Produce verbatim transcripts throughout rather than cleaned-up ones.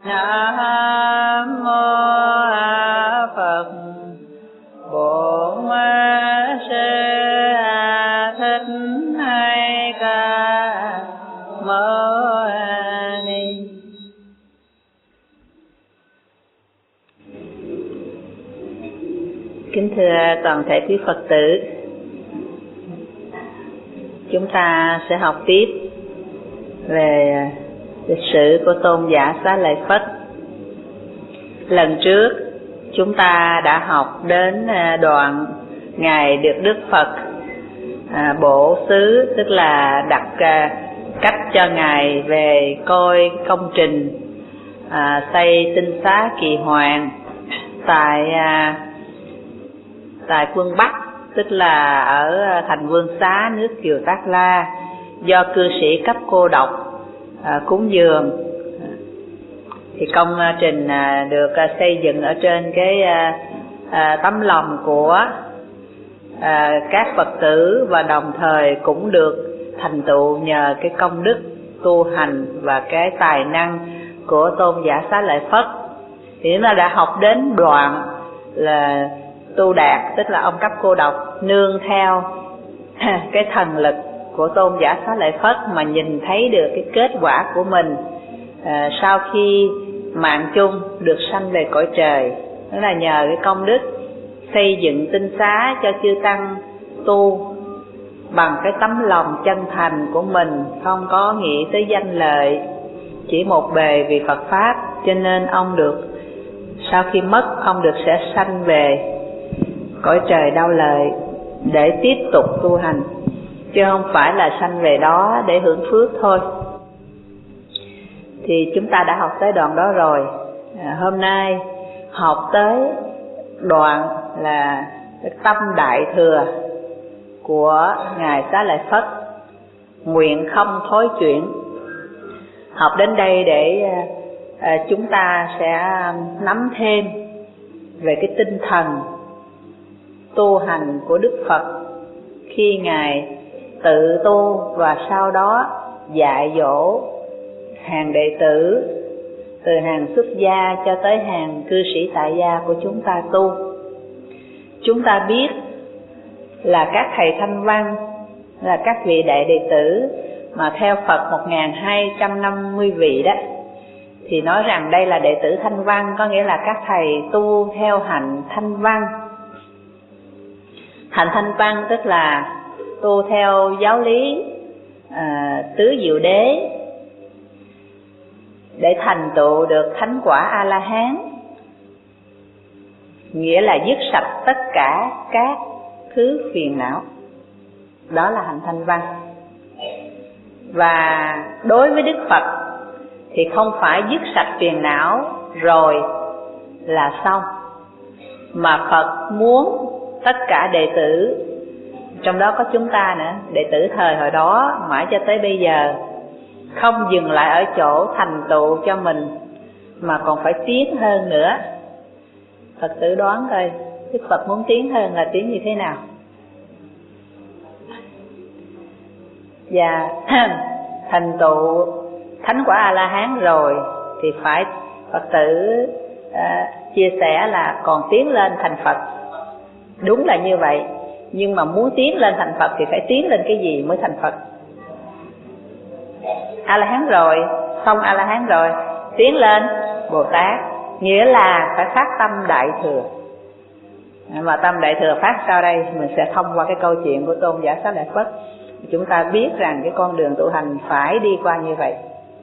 Nam mô Phật Bổn Sư Thích Ca Mâu Ni. Kính thưa toàn thể quý Phật tử, chúng ta sẽ học tiếp về lịch sử của tôn giả Xá Lợi Phất. Lần trước chúng ta đã học đến đoạn Ngài được Đức Phật à, bổ xứ, tức là đặt à, cách cho Ngài về coi công trình à, xây tinh xá Kỳ Hoàng tại à, tại phương Bắc, tức là ở thành Vương Xá, nước Kiều Tác La, do cư sĩ cấp cô độc à, cúng dường. Thì công trình à, được à, xây dựng ở trên cái à, à, tấm lòng của à, các Phật tử, và đồng thời cũng được thành tựu nhờ cái công đức tu hành và cái tài năng của tôn giả Xá Lợi Phất. Thì chúng ta đã học đến đoạn là Tu Đạt, tức là ông cấp cô độc nương theo cái thần lực của tôn giả Xá Lợi Phất mà nhìn thấy được cái kết quả của mình à, sau khi mạng chung được sanh về cõi trời. Đó là nhờ cái công đức xây dựng tinh xá cho chư tăng tu bằng cái tấm lòng chân thành của mình, không có nghĩ tới danh lợi, chỉ một bề vì Phật Pháp, cho nên ông được, sau khi mất, ông được sẽ sanh về cõi trời Đau Lợi để tiếp tục tu hành, chứ không phải là sanh về đó để hưởng phước thôi. Thì chúng ta đã học tới đoạn đó rồi. à, Hôm nay học tới đoạn là cái tâm đại thừa của Ngài Xá Lợi Phất, nguyện không thối chuyển. Học đến đây để à, chúng ta sẽ nắm thêm về cái tinh thần tu hành của Đức Phật khi Ngài tự tu và sau đó dạy dỗ hàng đệ tử, từ hàng xuất gia cho tới hàng cư sĩ tại gia của chúng ta tu. Chúng ta biết là các thầy Thanh Văn, là các vị đại đệ tử mà theo Phật một nghìn hai trăm năm mươi vị đó, thì nói rằng đây là đệ tử Thanh Văn, có nghĩa là các thầy tu theo hạnh Thanh Văn. Hạnh Thanh Văn tức là tu theo giáo lý à, tứ diệu đế để thành tựu được thánh quả A-la-hán, nghĩa là dứt sạch tất cả các thứ phiền não. Đó là hạnh Thanh Văn. Và đối với Đức Phật thì không phải dứt sạch phiền não rồi là xong, mà Phật muốn tất cả đệ tử, trong đó có chúng ta nữa, đệ tử thời hồi đó mãi cho tới bây giờ, không dừng lại ở chỗ thành tựu cho mình mà còn phải tiến hơn nữa. Phật tử đoán coi, Đức Phật muốn tiến hơn là tiến như thế nào? Và thành tựu thánh quả A-la-hán rồi thì phải Phật tử à, chia sẻ là còn tiến lên thành Phật. Đúng là như vậy, nhưng mà muốn tiến lên thành Phật thì phải tiến lên cái gì mới thành Phật? A-la-hán rồi, xong A-la-hán rồi, tiến lên Bồ Tát, nghĩa là phải phát tâm đại thừa. Mà tâm đại thừa phát sau đây, mình sẽ thông qua cái câu chuyện của tôn giả Xá Lợi Phất, chúng ta biết rằng cái con đường tu hành phải đi qua như vậy.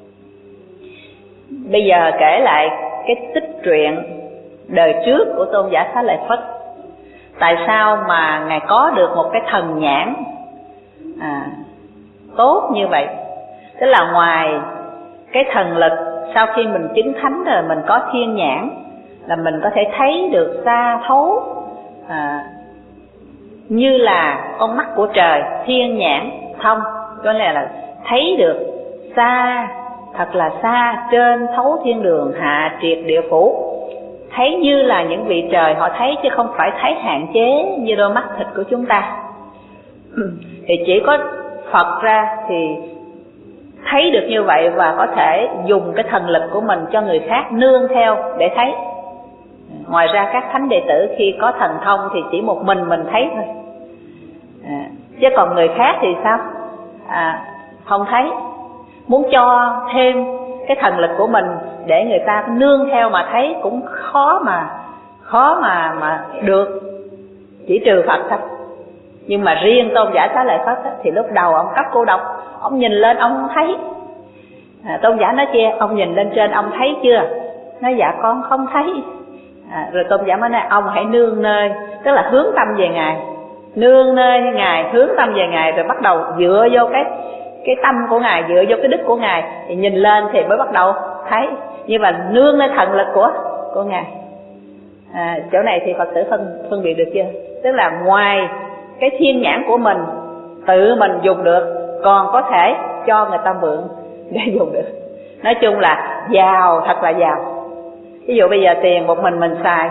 Bây giờ kể lại cái tích truyện đời trước của tôn giả Xá Lợi Phất. Tại sao mà Ngài có được một cái thần nhãn à, tốt như vậy? Tức là ngoài cái thần lực, sau khi mình chứng thánh rồi mình có thiên nhãn, là mình có thể thấy được xa thấu à, như là con mắt của trời, thiên nhãn thông, có nghĩa là thấy được xa, thật là xa, trên thấu thiên đường, hạ triệt địa phủ, thấy như là những vị trời họ thấy, chứ không phải thấy hạn chế như đôi mắt thịt của chúng ta. Thì chỉ có Phật ra thì thấy được như vậy và có thể dùng cái thần lực của mình cho người khác nương theo để thấy. Ngoài ra các thánh đệ tử khi có thần thông thì chỉ một mình mình thấy thôi, à, chứ còn người khác thì sao? À, không thấy. Muốn cho thêm cái thần lực của mình để người ta nương theo mà thấy cũng khó mà khó mà mà được, chỉ trừ Phật thôi. Nhưng mà riêng Tôn giả Xá Lợi Phất thì lúc đầu ông cấp cô độc, ông nhìn lên ông không thấy. À, Tôn giả nói chia, ông nhìn lên trên ông thấy chưa? Nói dạ con không thấy. À, rồi Tôn giả mới nói ông hãy nương nơi, tức là hướng tâm về Ngài, nương nơi Ngài, hướng tâm về Ngài, rồi bắt đầu dựa vô cái cái tâm của Ngài, dựa vô cái đức của Ngài thì nhìn lên thì mới bắt đầu thấy. như mà nương lên thần lực của của Ngài. À, chỗ này thì Phật tử phân phân biệt được chưa? Tức là ngoài cái thiên nhãn của mình tự mình dùng được, còn có thể cho người ta mượn để dùng được. Nói chung là giàu, thật là giàu. Ví dụ bây giờ tiền một mình mình xài,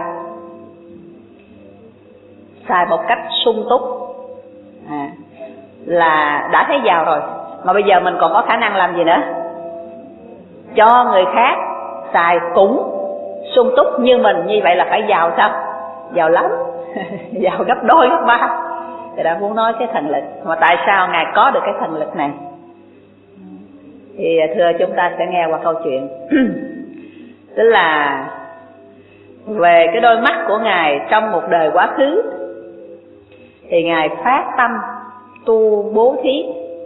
xài một cách sung túc, à, là đã thấy giàu rồi. Mà bây giờ mình còn có khả năng làm gì nữa? Cho người khác xài cũng sung túc như mình, như vậy là phải giàu sao? Giàu lắm. Giàu gấp đôi gấp ba. Thì đã muốn nói cái thần lực. Mà tại sao Ngài có được cái thần lực này? Thì thưa chúng ta sẽ nghe qua câu chuyện. Tức là về cái đôi mắt của Ngài trong một đời quá khứ, thì Ngài phát tâm tu bố thí.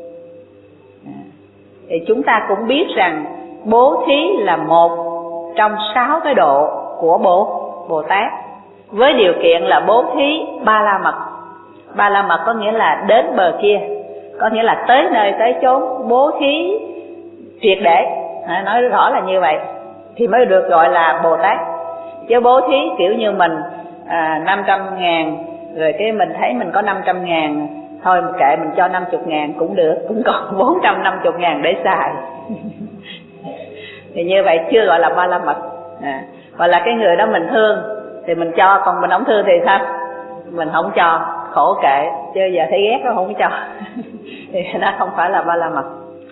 Thì chúng ta cũng biết rằng bố thí là một trong sáu cái độ của Bồ Bồ Tát, với điều kiện là bố thí ba la mật. Ba la mật có nghĩa là đến bờ kia, có nghĩa là tới nơi tới chốn, bố thí triệt để, nói rõ là như vậy thì mới được gọi là Bồ Tát. Chứ bố thí kiểu như mình à, năm trăm ngàn, rồi cái mình thấy mình có năm trăm ngàn, thôi kệ mình cho năm mươi ngàn cũng được, cũng còn bốn trăm năm mươi ngàn để xài. Thì như vậy chưa gọi là ba la mật. À, hoặc là cái người đó mình thương thì mình cho, còn mình không thương thì sao? Mình không cho, khổ kệ, chứ giờ thấy ghét nó không cho. Thì nó không phải là ba la mật.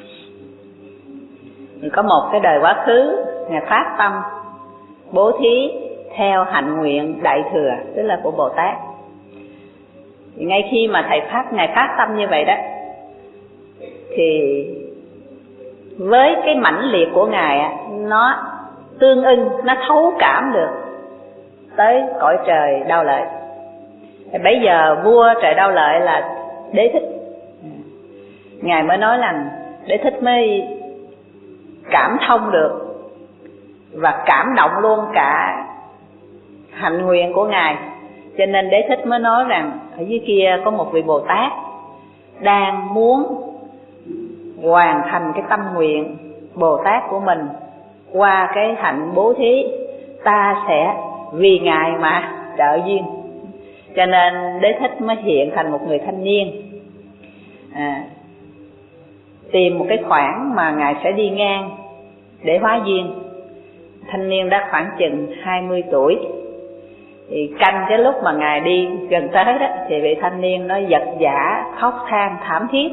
Thì có một cái đời quá khứ, Ngài phát tâm bố thí theo hạnh nguyện đại thừa, tức là của Bồ Tát. Thì ngay khi mà thầy phát Ngài phát tâm như vậy đó, thì với cái mãnh liệt của Ngài, nó tương ưng, nó thấu cảm được tới cõi trời Đao Lợi. Thì bây giờ vua trời Đao Lợi là Đế Thích. Ngài mới nói rằng Đế Thích mới cảm thông được và cảm động luôn cả hạnh nguyện của Ngài. Cho nên Đế Thích mới nói rằng ở dưới kia có một vị Bồ Tát đang muốn hoàn thành cái tâm nguyện Bồ Tát của mình qua cái hạnh bố thí, ta sẽ vì Ngài mà trợ duyên. Cho nên Đế Thích mới hiện thành một người thanh niên, à, tìm một cái khoảng mà Ngài sẽ đi ngang để hóa duyên. Thanh niên đã khoảng chừng hai mươi tuổi. Thì canh cái lúc mà Ngài đi gần tới đó, thì vị thanh niên nó giật giả khóc than thảm thiết.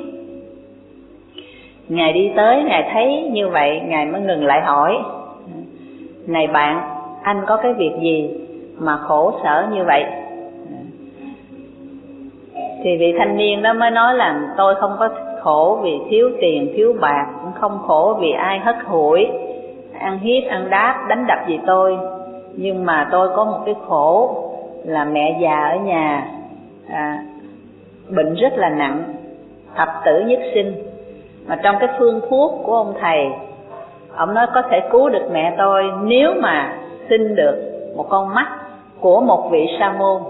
Ngài đi tới, Ngài thấy như vậy, Ngài mới ngừng lại hỏi: này bạn, anh có cái việc gì mà khổ sở như vậy? Thì vị thanh niên đó mới nói là tôi không có khổ vì thiếu tiền, thiếu bạc, cũng không khổ vì ai hất hủi, ăn hiếp, ăn đáp, đánh đập gì tôi. Nhưng mà tôi có một cái khổ là mẹ già ở nhà, à, bệnh rất là nặng, thập tử nhất sinh. Mà trong cái phương thuốc của ông thầy, ông nói có thể cứu được mẹ tôi nếu mà xin được một con mắt của một vị sa môn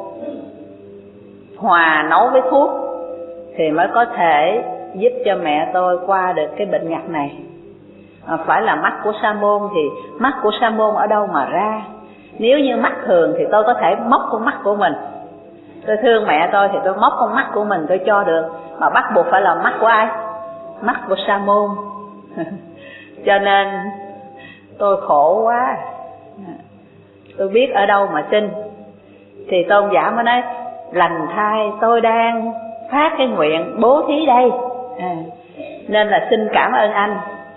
hòa nấu với thuốc, thì mới có thể giúp cho mẹ tôi qua được cái bệnh ngặt này. À, phải là mắt của sa môn, thì mắt của sa môn ở đâu mà ra? Nếu như mắt thường thì tôi có thể móc con mắt của mình, tôi thương mẹ tôi thì tôi móc con mắt của mình tôi cho được. Mà bắt buộc phải là mắt của ai? Mắt của sa môn. Cho nên tôi khổ quá, tôi biết ở đâu mà xin. Thì tôn giả mới nói: lành thay, tôi đang phát cái nguyện bố thí đây, à, nên là xin cảm ơn anh.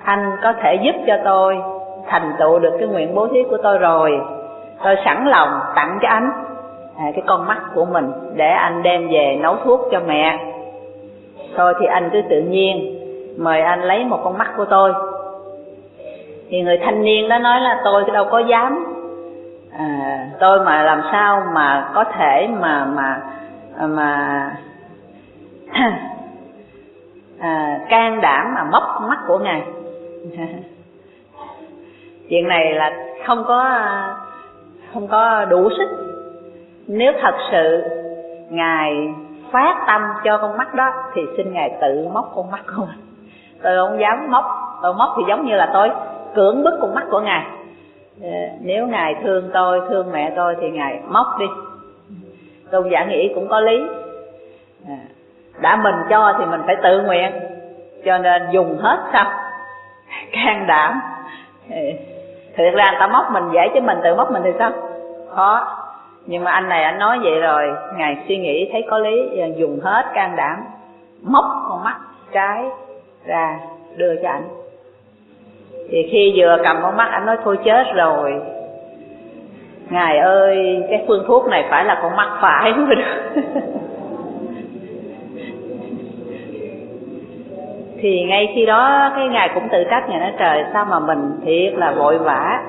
anh có thể giúp cho tôi thành tựu được cái nguyện bố thí của tôi rồi, tôi sẵn lòng tặng cho anh à, cái con mắt của mình để anh đem về nấu thuốc cho mẹ. Thôi thì anh cứ tự nhiên mời anh lấy một con mắt của tôi. Thì người thanh niên đó nói là tôi đâu có dám, à, tôi mà làm sao mà có thể mà mà mà à, can đảm mà móc mắt của ngài. Chuyện này là không có không có đủ sức. Nếu thật sự ngài phát tâm cho con mắt đó thì xin ngài tự móc con mắt của mình. Tôi không dám móc. Tôi móc thì giống như là tôi cưỡng bức con mắt của ngài. Nếu ngài thương tôi, thương mẹ tôi thì ngài móc đi. Tôn giả nghĩ cũng có lý. Đã mình cho thì mình phải tự nguyện, cho nên dùng hết sao? Can đảm. Thực ra người ta móc mình dễ chứ mình tự móc mình thì sao? Khó. Nhưng mà anh này anh nói vậy rồi, ngài suy nghĩ thấy có lý, dùng hết can đảm móc con mắt trái ra đưa cho anh. Thì khi vừa cầm con mắt anh nói thôi chết rồi, ngài ơi cái phương thuốc này phải là con mắt phải mới được. Thì ngay khi đó cái ngài cũng tự trách, ngài nói trời sao mà mình thiệt là vội vã,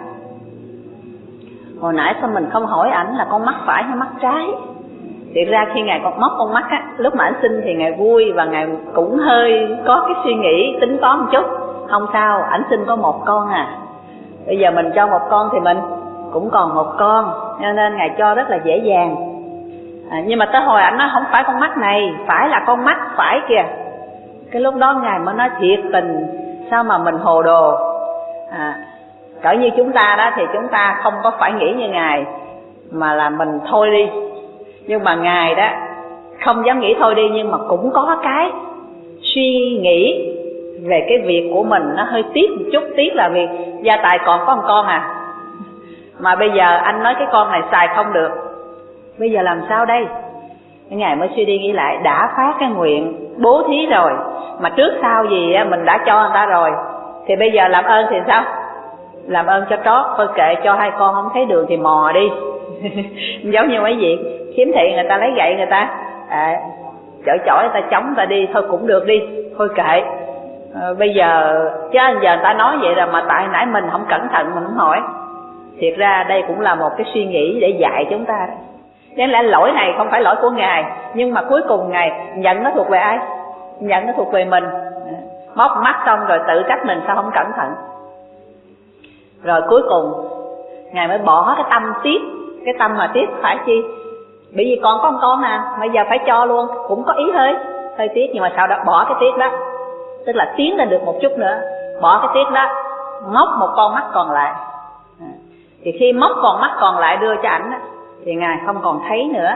hồi nãy sao mình không hỏi ảnh là con mắt phải hay mắt trái. Thiệt ra khi ngài còn móc con mắt á, lúc mà ảnh xin thì ngài vui và ngài cũng hơi có cái suy nghĩ tính toán một chút. Không sao, ảnh xin có một con à, bây giờ mình cho một con thì mình cũng còn một con, cho nên ngài cho rất là dễ dàng. À, nhưng mà tới hồi ảnh nói không phải con mắt này, phải là con mắt phải kìa. Cái lúc đó ngài mới nói thiệt tình sao mà mình hồ đồ. À, cỡ như chúng ta đó thì chúng ta không có phải nghĩ như ngài mà là mình thôi đi. Nhưng mà ngài đó không dám nghĩ thôi đi, nhưng mà cũng có cái suy nghĩ về cái việc của mình nó hơi tiếc một chút. Tiếc là vì gia tài còn có một con à, mà bây giờ anh nói cái con này xài không được, bây giờ làm sao đây? Ngài mới suy đi nghĩ lại, đã phát cái nguyện bố thí rồi, mà trước sau gì mình đã cho người ta rồi, thì bây giờ làm ơn thì sao? Làm ơn cho trót, thôi kệ, cho hai con không thấy đường thì mò đi. Giống như mấy việc khiếm thị, người ta lấy gậy người ta à, chổi chổi người ta chống người ta đi, thôi cũng được đi, thôi kệ. À, bây giờ chứ giờ người ta nói vậy rồi mà tại nãy mình không cẩn thận mình không hỏi. Thiệt ra đây cũng là một cái suy nghĩ để dạy chúng ta đó. Nên lẽ lỗi này không phải lỗi của ngài, nhưng mà cuối cùng ngài nhận nó thuộc về ai? Nhận nó thuộc về mình. Móc mắt xong rồi tự trách mình sao không cẩn thận. Rồi cuối cùng ngài mới bỏ cái tâm tiếc. Cái tâm mà tiếc phải chi? Bởi vì còn có một con à, bây giờ phải cho luôn, cũng có ý hơi hơi tiếc, nhưng mà sau đó bỏ cái tiếc đó, tức là tiến lên được một chút nữa, bỏ cái tiếc đó, móc một con mắt còn lại. À, thì khi móc con mắt còn lại đưa cho ảnh thì ngài không còn thấy nữa.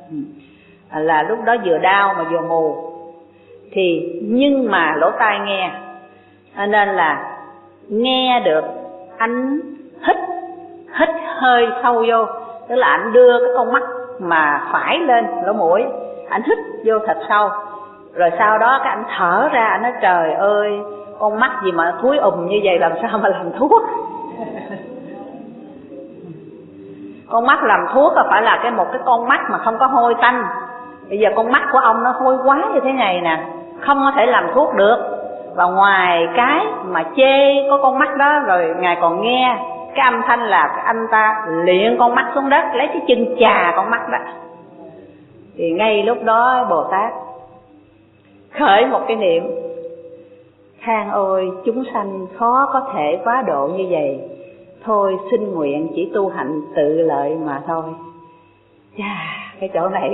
À, là lúc đó vừa đau mà vừa mù. Thì nhưng mà lỗ tai nghe, à, nên là nghe được anh hít hít hơi sâu vô, tức là anh đưa cái con mắt mà phải lên lỗ mũi, anh hít vô thật sâu, rồi sau đó cái anh thở ra, anh nói trời ơi con mắt gì mà thúi ùm như vậy, làm sao mà làm thuốc. Con mắt làm thuốc là phải là cái một cái con mắt mà không có hôi tanh. Bây giờ con mắt của ông nó hôi quá như thế này nè, không có thể làm thuốc được. Và ngoài cái mà chê có con mắt đó, rồi ngài còn nghe cái âm thanh là anh ta liệng con mắt xuống đất, lấy cái chân chà con mắt đó. Thì ngay lúc đó Bồ Tát khởi một cái niệm, than ôi chúng sanh khó có thể quá độ như vậy, thôi xin nguyện chỉ tu hạnh tự lợi mà thôi. Chà, cái chỗ này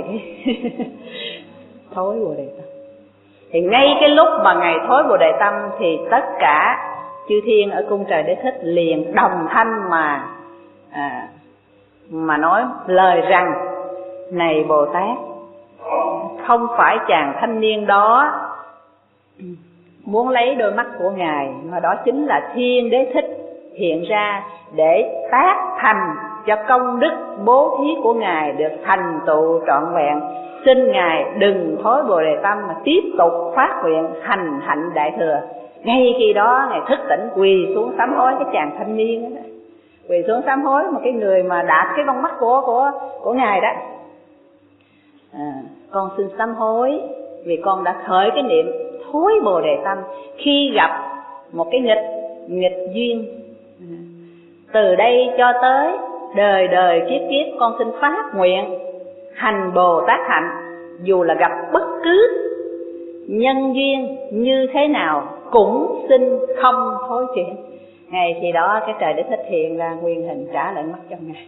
thối Bồ Đề Tâm. Thì ngay cái lúc mà ngài thối Bồ Đề Tâm thì tất cả chư thiên ở cung trời Đế Thích liền đồng thanh mà à, mà nói lời rằng: này Bồ Tát, không phải chàng thanh niên đó muốn lấy đôi mắt của ngài, mà đó chính là Thiên Đế Thích hiện ra để tác thành cho công đức bố thí của ngài được thành tựu trọn vẹn. Xin ngài đừng thối Bồ Đề Tâm mà tiếp tục phát nguyện hành hạnh đại thừa. Ngay khi đó Ngài thức tỉnh quỳ xuống sám hối cái chàng thanh niên đó. Quỳ xuống sám hối một cái người mà đạt cái con mắt của của của Ngài đó. À, con xin sám hối vì con đã khởi cái niệm thối Bồ Đề tâm khi gặp một cái nghịch nghịch duyên. À, từ đây cho tới đời đời kiếp kiếp con xin phát nguyện hành Bồ Tát hạnh, dù là gặp bất cứ nhân duyên như thế nào cũng xin không thối chuyển. Ngày thì đó cái trời Đức Thích hiện ra nguyên hình trả lại mắt cho Ngài.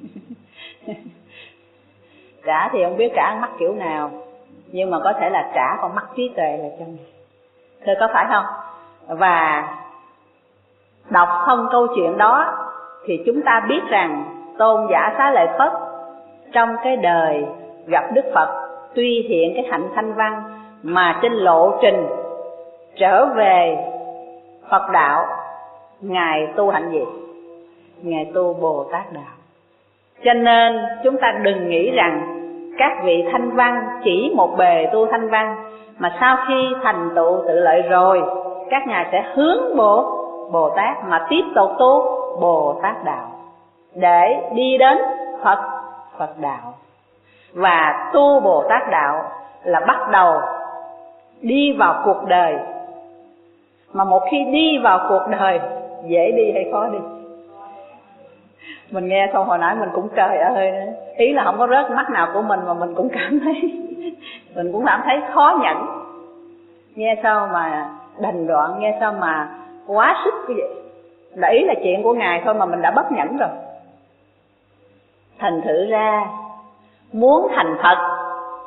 Trả thì không biết trả mắt kiểu nào, nhưng mà có thể là trả con mắt trí tuệ lại cho Ngài. Thưa có phải không? Và đọc xong câu chuyện đó thì chúng ta biết rằng Tôn giả Xá Lợi Phất trong cái đời gặp Đức Phật tuy hiện cái hạnh thanh văn, mà trên lộ trình trở về Phật đạo Ngài tu hạnh gì? Ngài tu Bồ Tát đạo. Cho nên chúng ta đừng nghĩ rằng các vị thanh văn chỉ một bề tu thanh văn, mà sau khi thành tựu tự lợi rồi các ngài sẽ hướng Bồ Bồ Tát mà tiếp tục tu Bồ Tát đạo để đi đến Phật Phật đạo. Và tu Bồ Tát đạo là bắt đầu đi vào cuộc đời, mà một khi đi vào cuộc đời dễ đi hay khó đi? Mình nghe xong hồi nãy mình cũng trời ơi, ý là không có rớt mắt nào của mình, mà mình cũng cảm thấy mình cũng cảm thấy khó nhẫn. Nghe sao mà đành đoạn, nghe sao mà quá sức như vậy. Là ý là chuyện của Ngài thôi mà mình đã bất nhẫn rồi. Thành thử ra muốn thành Phật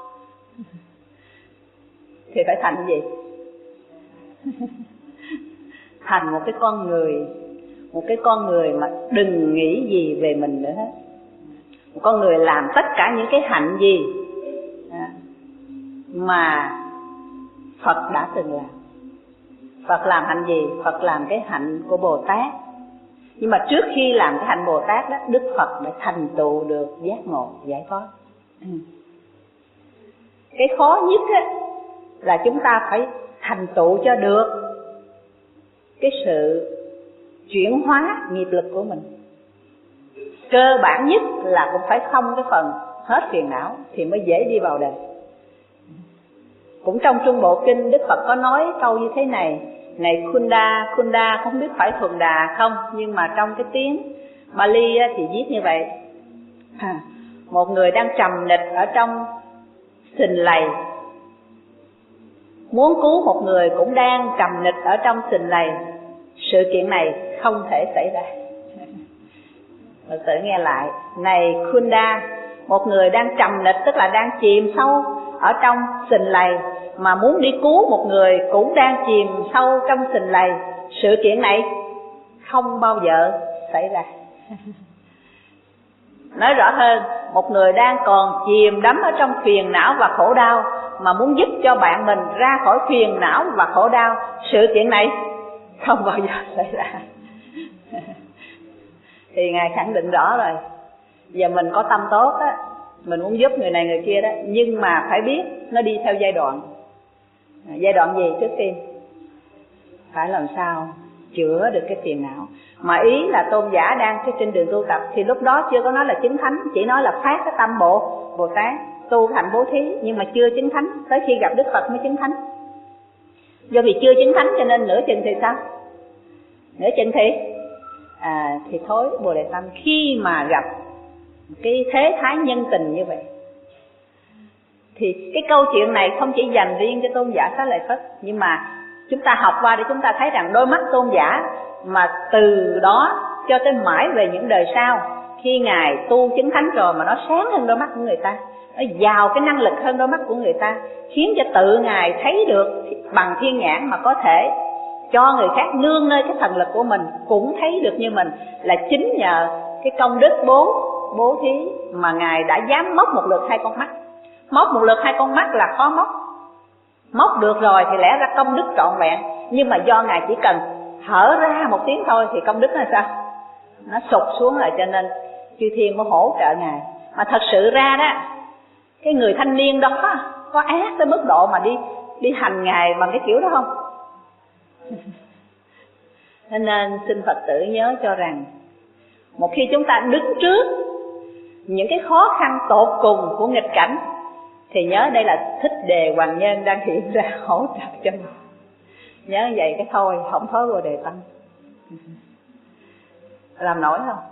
thì phải thành gì? Thành một cái con người, một cái con người mà đừng nghĩ gì về mình nữa hết. Một con người làm tất cả những cái hạnh gì mà Phật đã từng làm. Phật làm hạnh gì? Phật làm cái hạnh của Bồ Tát. Nhưng mà trước khi làm cái hạnh Bồ Tát đó, Đức Phật đã thành tựu được giác ngộ giải thoát. Cái khó nhất á, là chúng ta phải thành tựu cho được cái sự chuyển hóa nghiệp lực của mình. Cơ bản nhất là cũng phải không cái phần hết phiền não thì mới dễ đi vào đời. Cũng trong Trung Bộ Kinh, Đức Phật có nói câu như thế này: này Kunda, Kunda không biết phải thuần đà không, nhưng mà trong cái tiếng Bali thì viết như vậy. À, một người đang trầm nịch ở trong sình lầy, muốn cứu một người cũng đang trầm nịch ở trong sình lầy, sự kiện này không thể xảy ra. Phật tử nghe lại: này Kunda, một người đang trầm nịch tức là đang chìm sâu ở trong sình lầy, mà muốn đi cứu một người cũng đang chìm sâu trong sình lầy, sự kiện này không bao giờ xảy ra. Nói rõ hơn, một người đang còn chìm đắm ở trong phiền não và khổ đau, mà muốn giúp cho bạn mình ra khỏi phiền não và khổ đau, sự kiện này không bao giờ xảy ra. Thì Ngài khẳng định rõ rồi. Giờ mình có tâm tốt á, mình muốn giúp người này người kia đó, nhưng mà phải biết nó đi theo giai đoạn. Giai đoạn gì? Trước tiên phải làm sao chữa được cái phiền não. Mà ý là tôn giả đang cái trên đường tu tập, thì lúc đó chưa có nói là chứng thánh, chỉ nói là phát cái tâm bộ Bồ Tát, tu thành bố thí, nhưng mà chưa chứng thánh. Tới khi gặp Đức Phật mới chứng thánh. Do vì chưa chứng thánh cho nên nửa chừng thì sao? Nửa chừng thì à, thì thối Bồ Đề tâm. Khi mà gặp cái thế thái nhân tình như vậy, thì cái câu chuyện này không chỉ dành riêng cho tôn giả Xá Lợi Phất, nhưng mà chúng ta học qua để chúng ta thấy rằng đôi mắt tôn giả mà từ đó cho tới mãi về những đời sau, khi Ngài tu chứng thánh rồi mà nó sáng hơn đôi mắt của người ta, nó giàu cái năng lực hơn đôi mắt của người ta, khiến cho tự Ngài thấy được bằng thiên nhãn mà có thể cho người khác nương nơi cái thần lực của mình cũng thấy được như mình, là chính nhờ cái công đức bố bố thí mà Ngài đã dám móc một lượt hai con mắt. Móc một lượt hai con mắt là khó móc, móc được rồi thì lẽ ra công đức trọn vẹn, nhưng mà do Ngài chỉ cần thở ra một tiếng thôi thì công đức là sao? Nó sụt xuống rồi, cho nên chư thiên mới hỗ trợ Ngài. Mà thật sự ra đó, cái người thanh niên đó có ác tới mức độ mà đi đi hành Ngài bằng cái kiểu đó không? Nên xin Phật tử nhớ cho rằng, một khi chúng ta đứng trước những cái khó khăn tột cùng của nghịch cảnh, thì nhớ đây là Thích Đề Hoàng Nhân đang hiện ra hỗ trợ cho mình. Nhớ vậy cái thôi, không thối Bồ Đề Tâm. Làm nổi không?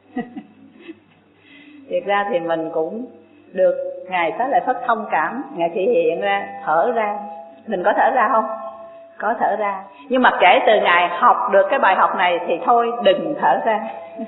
Thiệt ra thì mình cũng được Ngài Xá Lợi Phất thông cảm, Ngài thể hiện ra, thở ra. Mình có thở ra không? Có thở ra. Nhưng mà kể từ Ngài học được cái bài học này thì thôi đừng thở ra.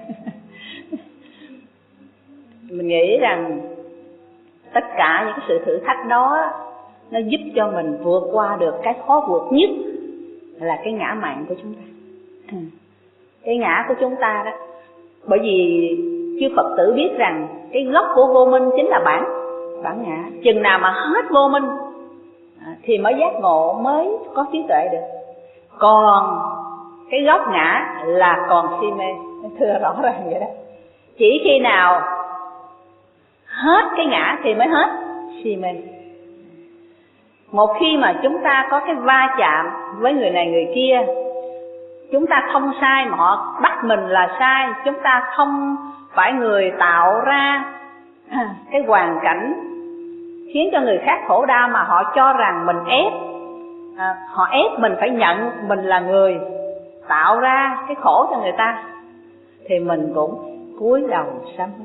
Mình nghĩ rằng tất cả những cái sự thử thách đó nó giúp cho mình vượt qua được cái khó vượt nhất là cái ngã mạn của chúng ta. Cái ngã của chúng ta đó. Bởi vì chư Phật tử biết rằng cái gốc của vô minh chính là bản bản ngã. Chừng nào mà hết vô minh thì mới giác ngộ, mới có trí tuệ được. Còn cái gốc ngã là còn si mê. Thưa rõ ràng vậy đó. Chỉ khi nào hết cái ngã thì mới hết si mê. Một khi mà chúng ta có cái va chạm với người này người kia, chúng ta không sai mà họ bắt mình là sai, chúng ta không phải người tạo ra cái hoàn cảnh khiến cho người khác khổ đau, mà họ cho rằng mình ép, à, họ ép mình phải nhận mình là người tạo ra cái khổ cho người ta, thì mình cũng cúi đầu sám hối.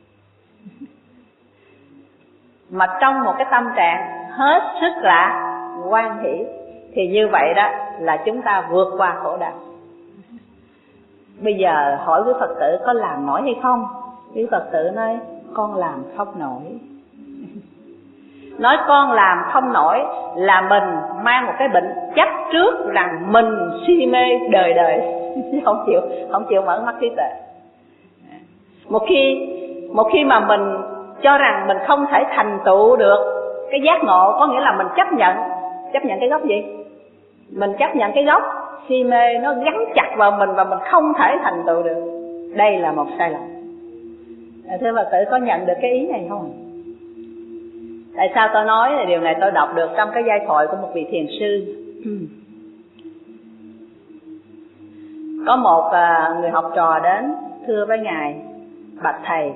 Mà trong một cái tâm trạng hết sức là hoan hỷ, thì như vậy đó là chúng ta vượt qua khổ đau. Bây giờ hỏi quý Phật tử có làm nổi hay không? Quý Phật tử nói con làm không nổi. Nói con làm không nổi là mình mang một cái bệnh chấp trước rằng mình si mê đời đời, không chịu không chịu mở mắt trí tuệ. Một khi một khi mà mình cho rằng mình không thể thành tựu được cái giác ngộ, có nghĩa là mình chấp nhận chấp nhận cái gốc gì? Mình chấp nhận cái gốc si mê nó gắn chặt vào mình và mình không thể thành tựu được. Đây là một sai lầm. Thưa Phật tử có nhận được cái ý này không? Tại sao tôi nói là điều này tôi đọc được trong cái giai thoại của một vị thiền sư. Có một người học trò đến thưa với Ngài: bạch thầy,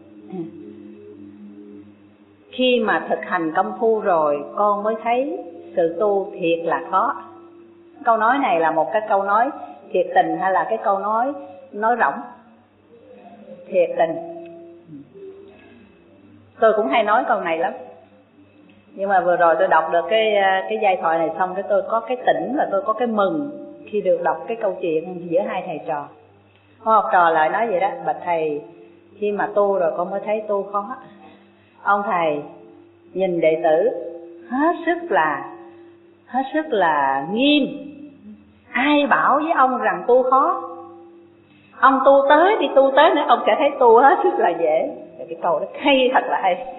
khi mà thực hành công phu rồi con mới thấy sự tu thiệt là khó. Câu nói này là một cái câu nói thiệt tình hay là cái câu nói nói rỗng? Thiệt tình. Tôi cũng hay nói câu này lắm. Nhưng mà vừa rồi tôi đọc được cái cái giai thoại này xong, cái tôi có cái tỉnh và tôi có cái mừng khi được đọc cái câu chuyện giữa hai thầy trò. Có học trò lại nói vậy đó: bạch thầy, khi mà tu rồi con mới thấy tu khó. Ông thầy nhìn đệ tử hết sức là hết sức là nghiêm. Ai bảo với ông rằng tu khó? Ông tu tới đi tu tới nữa, ông sẽ thấy tu hết sức là dễ. Cái câu đó hay, thật là hay.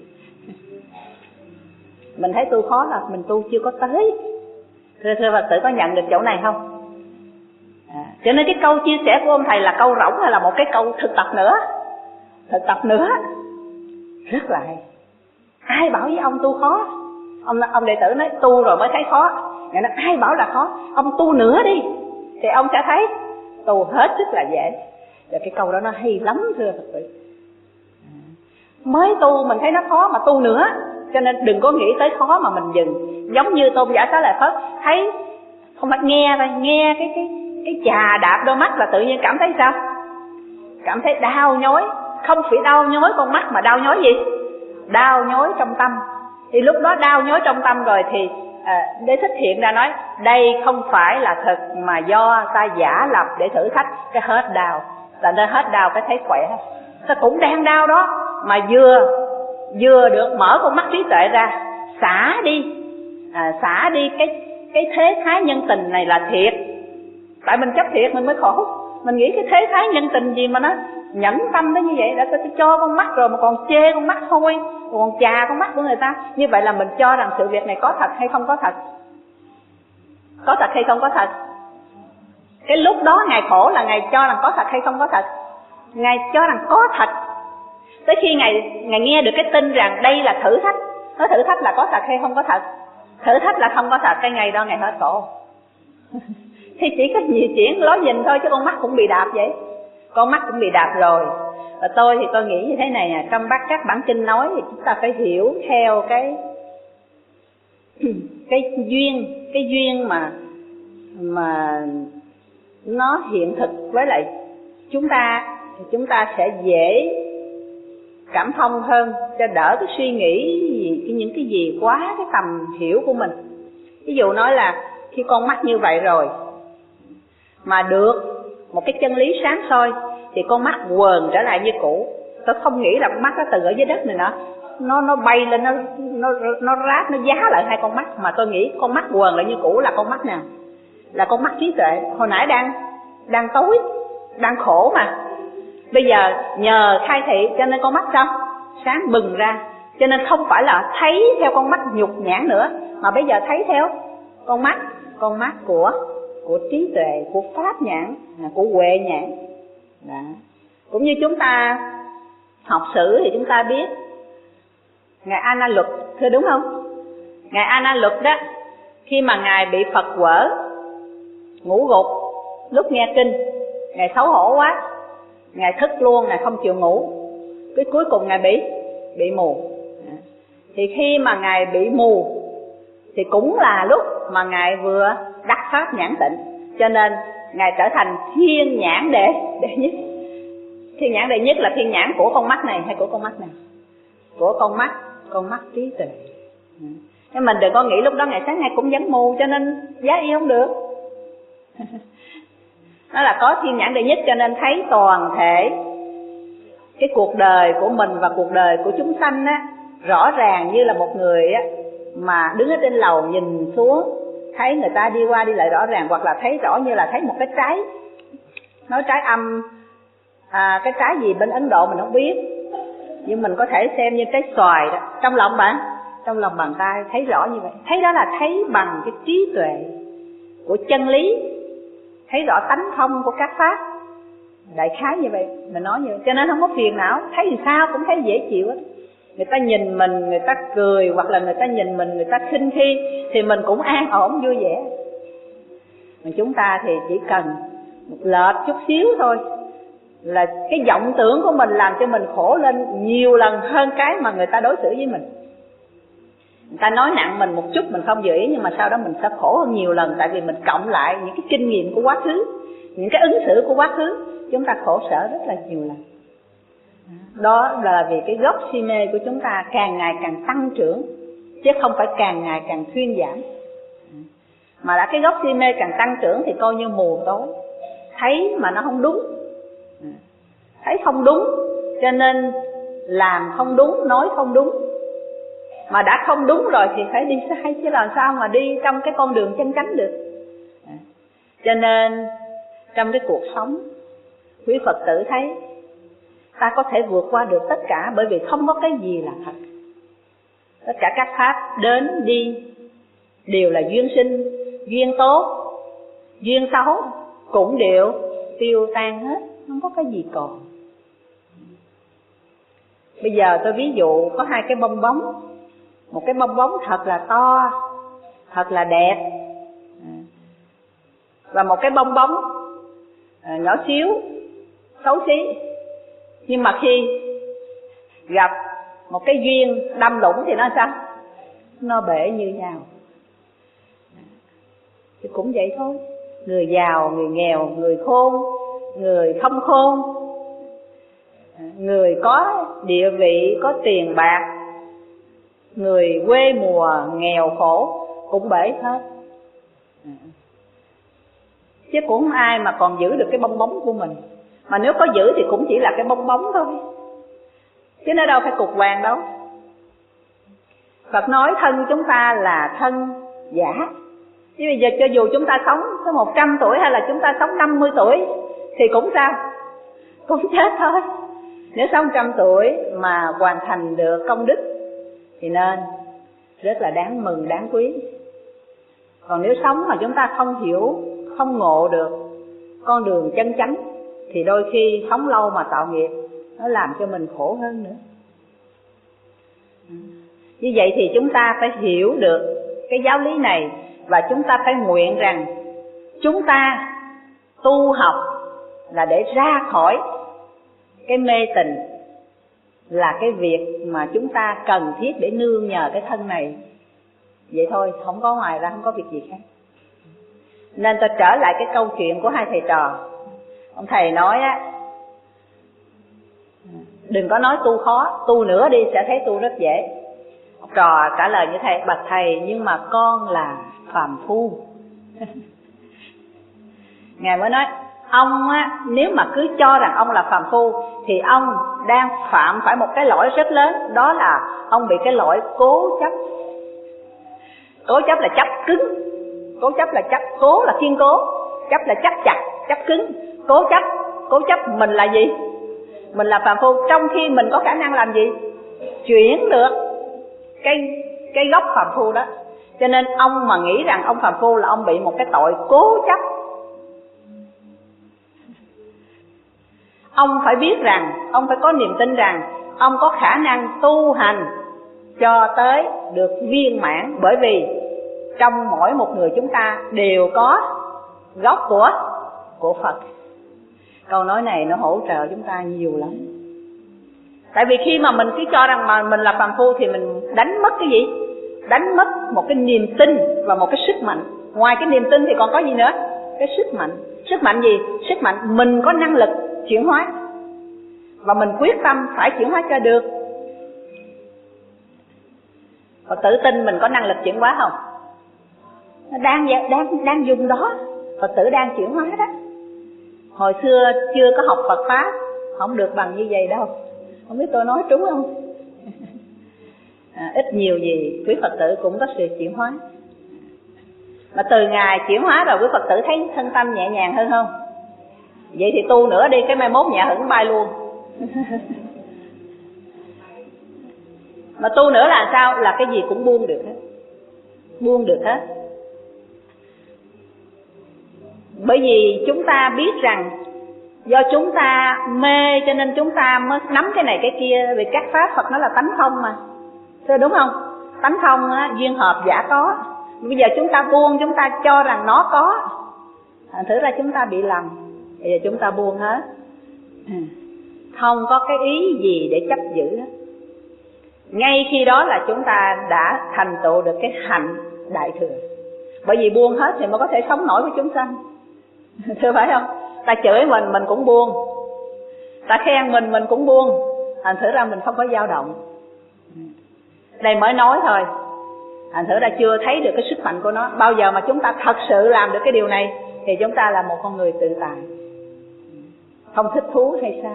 Mình thấy tu khó là mình tu chưa có tới. Thưa thưa Phật tử có nhận được chỗ này không? À, cho nên cái câu chia sẻ của ông thầy là câu rỗng hay là một cái câu thực tập nữa? Thực tập nữa. Rất là hay. Ai bảo với ông tu khó? Ông ông đệ tử nói tu rồi mới thấy khó. Ngài nói ai bảo là khó? Ông tu nữa đi thì ông sẽ thấy tu hết sức là dễ. Rồi cái câu đó nó hay lắm thưa Phật tử. Mới tu mình thấy nó khó mà tu nữa, cho nên đừng có nghĩ tới khó mà mình dừng. Giống như Tôn giả Xá Lợi Phất thấy không phải nghe thôi, nghe cái cái cái chà đạp đôi mắt là tự nhiên cảm thấy sao? Cảm thấy đau nhói. Không phải đau nhói con mắt mà đau nhói gì? Đau nhói trong tâm. Thì lúc đó đau nhói trong tâm rồi thì à, Đế Thích hiện ra nói đây không phải là thật mà do ta giả lập để thử thách. Cái hết đau là nơi hết đau cái thấy khỏe. Ta cũng đang đau đó mà vừa vừa được mở con mắt trí tuệ ra, xả đi à, xả đi cái cái thế thái nhân tình này là thiệt. Tại mình chấp thiệt mình mới khổ. Mình nghĩ cái thế thái nhân tình gì mà nó nhẫn tâm đến như vậy, đã tôi cho con mắt rồi mà còn chê con mắt thôi, còn chà con mắt của người ta. Như vậy là mình cho rằng sự việc này có thật hay không có thật? Có thật hay không có thật? Cái lúc đó Ngài khổ là Ngài cho rằng có thật hay không có thật? Ngài cho rằng có thật. Tới khi Ngài, Ngài nghe được cái tin rằng đây là thử thách. Nó thử thách là có thật hay không có thật? Thử thách là không có thật, cái ngày đó Ngài hết khổ. Thì chỉ có nhiều chuyện lối nhìn thôi, chứ con mắt cũng bị đạp vậy. Con mắt cũng bị đạp rồi. Và tôi thì tôi nghĩ như thế này nè, trong các bản kinh nói thì chúng ta phải hiểu theo cái cái duyên, cái duyên mà mà nó hiện thực với lại chúng ta, thì chúng ta sẽ dễ cảm thông hơn, cho đỡ cái suy nghĩ gì, những cái gì quá cái tầm hiểu của mình. Ví dụ nói là khi con mắt như vậy rồi mà được một cái chân lý sáng soi thì con mắt quờn trở lại như cũ. Tôi không nghĩ là con mắt nó từ ở dưới đất này nữa, nó nó bay lên, nó nó nó ráp, nó giá lại hai con mắt, mà tôi nghĩ con mắt quờn lại như cũ là con mắt nào? Là con mắt trí tuệ. Hồi nãy đang đang tối, đang khổ mà. Bây giờ nhờ khai thị cho nên con mắt sao? Sáng bừng ra. Cho nên không phải là thấy theo con mắt nhục nhãn nữa, mà bây giờ thấy theo con mắt, con mắt của của trí tuệ, của pháp nhãn, của huệ nhãn. Đó. Cũng như chúng ta học sử thì chúng ta biết Ngài A Na Luật, thưa đúng không? Ngài A Na Luật đó, khi mà Ngài bị Phật quở, ngủ gục lúc nghe kinh, Ngài xấu hổ quá, Ngài thức luôn, Ngài không chịu ngủ. Cái cuối cùng Ngài bị bị mù. Thì khi mà Ngài bị mù thì cũng là lúc mà Ngài vừa đắc pháp nhãn tịnh, cho nên Ngài trở thành thiên nhãn đệ đệ nhất. Thiên nhãn đệ nhất là thiên nhãn của con mắt này hay của con mắt này? Của con mắt, con mắt trí tuệ. Nhưng mình đừng có nghĩ lúc đó Ngài sáng Ngài cũng vẫn mù cho nên giá y không được. Nó là có thiên nhãn đệ nhất cho nên thấy toàn thể cái cuộc đời của mình và cuộc đời của chúng sanh á, rõ ràng như là một người á mà đứng ở trên lầu nhìn xuống, thấy người ta đi qua đi lại rõ ràng, hoặc là thấy rõ như là thấy một cái trái, nói trái âm, à, cái trái gì bên Ấn Độ mình không biết, nhưng mình có thể xem như trái xoài đó, trong lòng bạn, trong lòng bàn tay thấy rõ như vậy. Thấy đó là thấy bằng cái trí tuệ của chân lý, thấy rõ tánh không của các pháp, đại khái như vậy, mình nói như vậy. Cho nên không có phiền não, thấy thì sao cũng thấy dễ chịu hết. Người ta nhìn mình, người ta cười, hoặc là người ta nhìn mình, người ta khinh khi, thì mình cũng an ổn vui vẻ. Mà chúng ta thì chỉ cần một lệch chút xíu thôi là cái vọng tưởng của mình làm cho mình khổ lên nhiều lần hơn cái mà người ta đối xử với mình. Người ta nói nặng mình một chút mình không dự ý, nhưng mà sau đó mình sẽ khổ hơn nhiều lần, tại vì mình cộng lại những cái kinh nghiệm của quá khứ, những cái ứng xử của quá khứ, chúng ta khổ sở rất là nhiều lần. Đó là vì cái gốc si mê của chúng ta càng ngày càng tăng trưởng, chứ không phải càng ngày càng thuyên giảm. Mà đã cái gốc si mê càng tăng trưởng thì coi như mù tối, thấy mà nó không đúng, thấy không đúng cho nên làm không đúng, nói không đúng. Mà đã không đúng rồi thì phải đi sai, chứ làm sao mà đi trong cái con đường chân chánh được. Cho nên trong cái cuộc sống, quý Phật tử thấy ta có thể vượt qua được tất cả, bởi vì không có cái gì là thật. Tất cả các pháp đến đi đều là duyên sinh, duyên tốt, duyên xấu cũng đều tiêu tan hết, không có cái gì còn. Bây giờ tôi ví dụ có hai cái bong bóng, một cái bong bóng thật là to, thật là đẹp, và một cái bong bóng nhỏ xíu, xấu xí. Nhưng mà khi gặp một cái duyên đâm đụng thì nó sao? Nó bể như nhau. Thì cũng vậy thôi. Người giàu, người nghèo, người khôn, người không khôn, người có địa vị, có tiền bạc, người quê mùa, nghèo khổ cũng bể hết. Chứ cũng không ai mà còn giữ được cái bong bóng của mình. Mà nếu có giữ thì cũng chỉ là cái bong bóng thôi, chứ nó đâu phải cục vàng đâu. Phật nói thân chúng ta là thân giả. Chứ bây giờ cho dù chúng ta sống tới một trăm tuổi hay là chúng ta sống năm mươi tuổi thì cũng sao? Cũng chết thôi. Nếu sống trăm tuổi mà hoàn thành được công đức thì nên rất là đáng mừng, đáng quý. Còn nếu sống mà chúng ta không hiểu, không ngộ được con đường chân chánh thì đôi khi sống lâu mà tạo nghiệp, nó làm cho mình khổ hơn nữa. Như vậy thì chúng ta phải hiểu được cái giáo lý này, và chúng ta phải nguyện rằng chúng ta tu học là để ra khỏi cái mê tín, là cái việc mà chúng ta cần thiết để nương nhờ cái thân này. Vậy thôi, không có ngoài ra, không có việc gì khác. Nên tôi trở lại cái câu chuyện của hai thầy trò. Ông thầy nói á, đừng có nói tu khó, tu nữa đi sẽ thấy tu rất dễ. Ông trò trả lời như thầy: bạch thầy, nhưng mà con là phàm phu. Ngài mới nói, ông á, nếu mà cứ cho rằng ông là phàm phu thì ông đang phạm phải một cái lỗi rất lớn. Đó là ông bị cái lỗi cố chấp. Cố chấp là chấp cứng. Cố chấp là chấp, cố là kiên cố, chấp là chấp chặt, chấp cứng. Cố chấp, cố chấp mình là gì? Mình là phàm phu, trong khi mình có khả năng làm gì? Chuyển được cái, cái gốc phàm phu đó. Cho nên ông mà nghĩ rằng ông phàm phu là ông bị một cái tội cố chấp. Ông phải biết rằng, ông phải có niềm tin rằng ông có khả năng tu hành cho tới được viên mãn. Bởi vì trong mỗi một người chúng ta đều có gốc của, của Phật. Câu nói này nó hỗ trợ chúng ta nhiều lắm. Tại vì khi mà mình cứ cho rằng mà mình là phàm phu thì mình đánh mất cái gì? Đánh mất một cái niềm tin và một cái sức mạnh. Ngoài cái niềm tin thì còn có gì nữa? Cái sức mạnh. Sức mạnh gì? Sức mạnh mình có năng lực chuyển hóa, và mình quyết tâm phải chuyển hóa cho được. Phật tử tin mình có năng lực chuyển hóa không? Đang, đang, đang dùng đó, Phật tử đang chuyển hóa đó. Hồi xưa chưa có học Phật Pháp, không được bằng như vậy đâu. Không biết tôi nói trúng không? À, ít nhiều gì quý Phật tử cũng có sự chuyển hóa. Mà từ ngày chuyển hóa rồi quý Phật tử thấy thân tâm nhẹ nhàng hơn không? Vậy thì tu nữa đi, cái mai mốt nhẹ hững bay luôn. Mà tu nữa là sao? Là cái gì cũng buông được hết. Buông được hết. Bởi vì chúng ta biết rằng do chúng ta mê cho nên chúng ta mới nắm cái này cái kia. Vì các pháp Phật nói là tánh không mà, thưa đúng không? Tánh không á, duyên hợp giả có. Bây giờ chúng ta buông, chúng ta cho rằng nó có, à, thử ra chúng ta bị lầm. Bây giờ chúng ta buông hết, không có cái ý gì để chấp giữ hết. Ngay khi đó là chúng ta đã thành tựu được cái hạnh đại thừa. Bởi vì buông hết thì mới có thể sống nổi với chúng sanh. Thưa phải không? Ta chửi mình, mình cũng buông. Ta khen mình, mình cũng buông. Thành thử ra mình không có dao động. Đây mới nói thôi, thành thử ra chưa thấy được cái sức mạnh của nó. Bao giờ mà chúng ta thật sự làm được cái điều này thì chúng ta là một con người tự tại, không thích thú hay sao?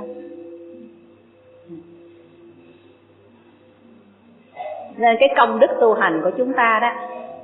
Nên cái công đức tu hành của chúng ta đó,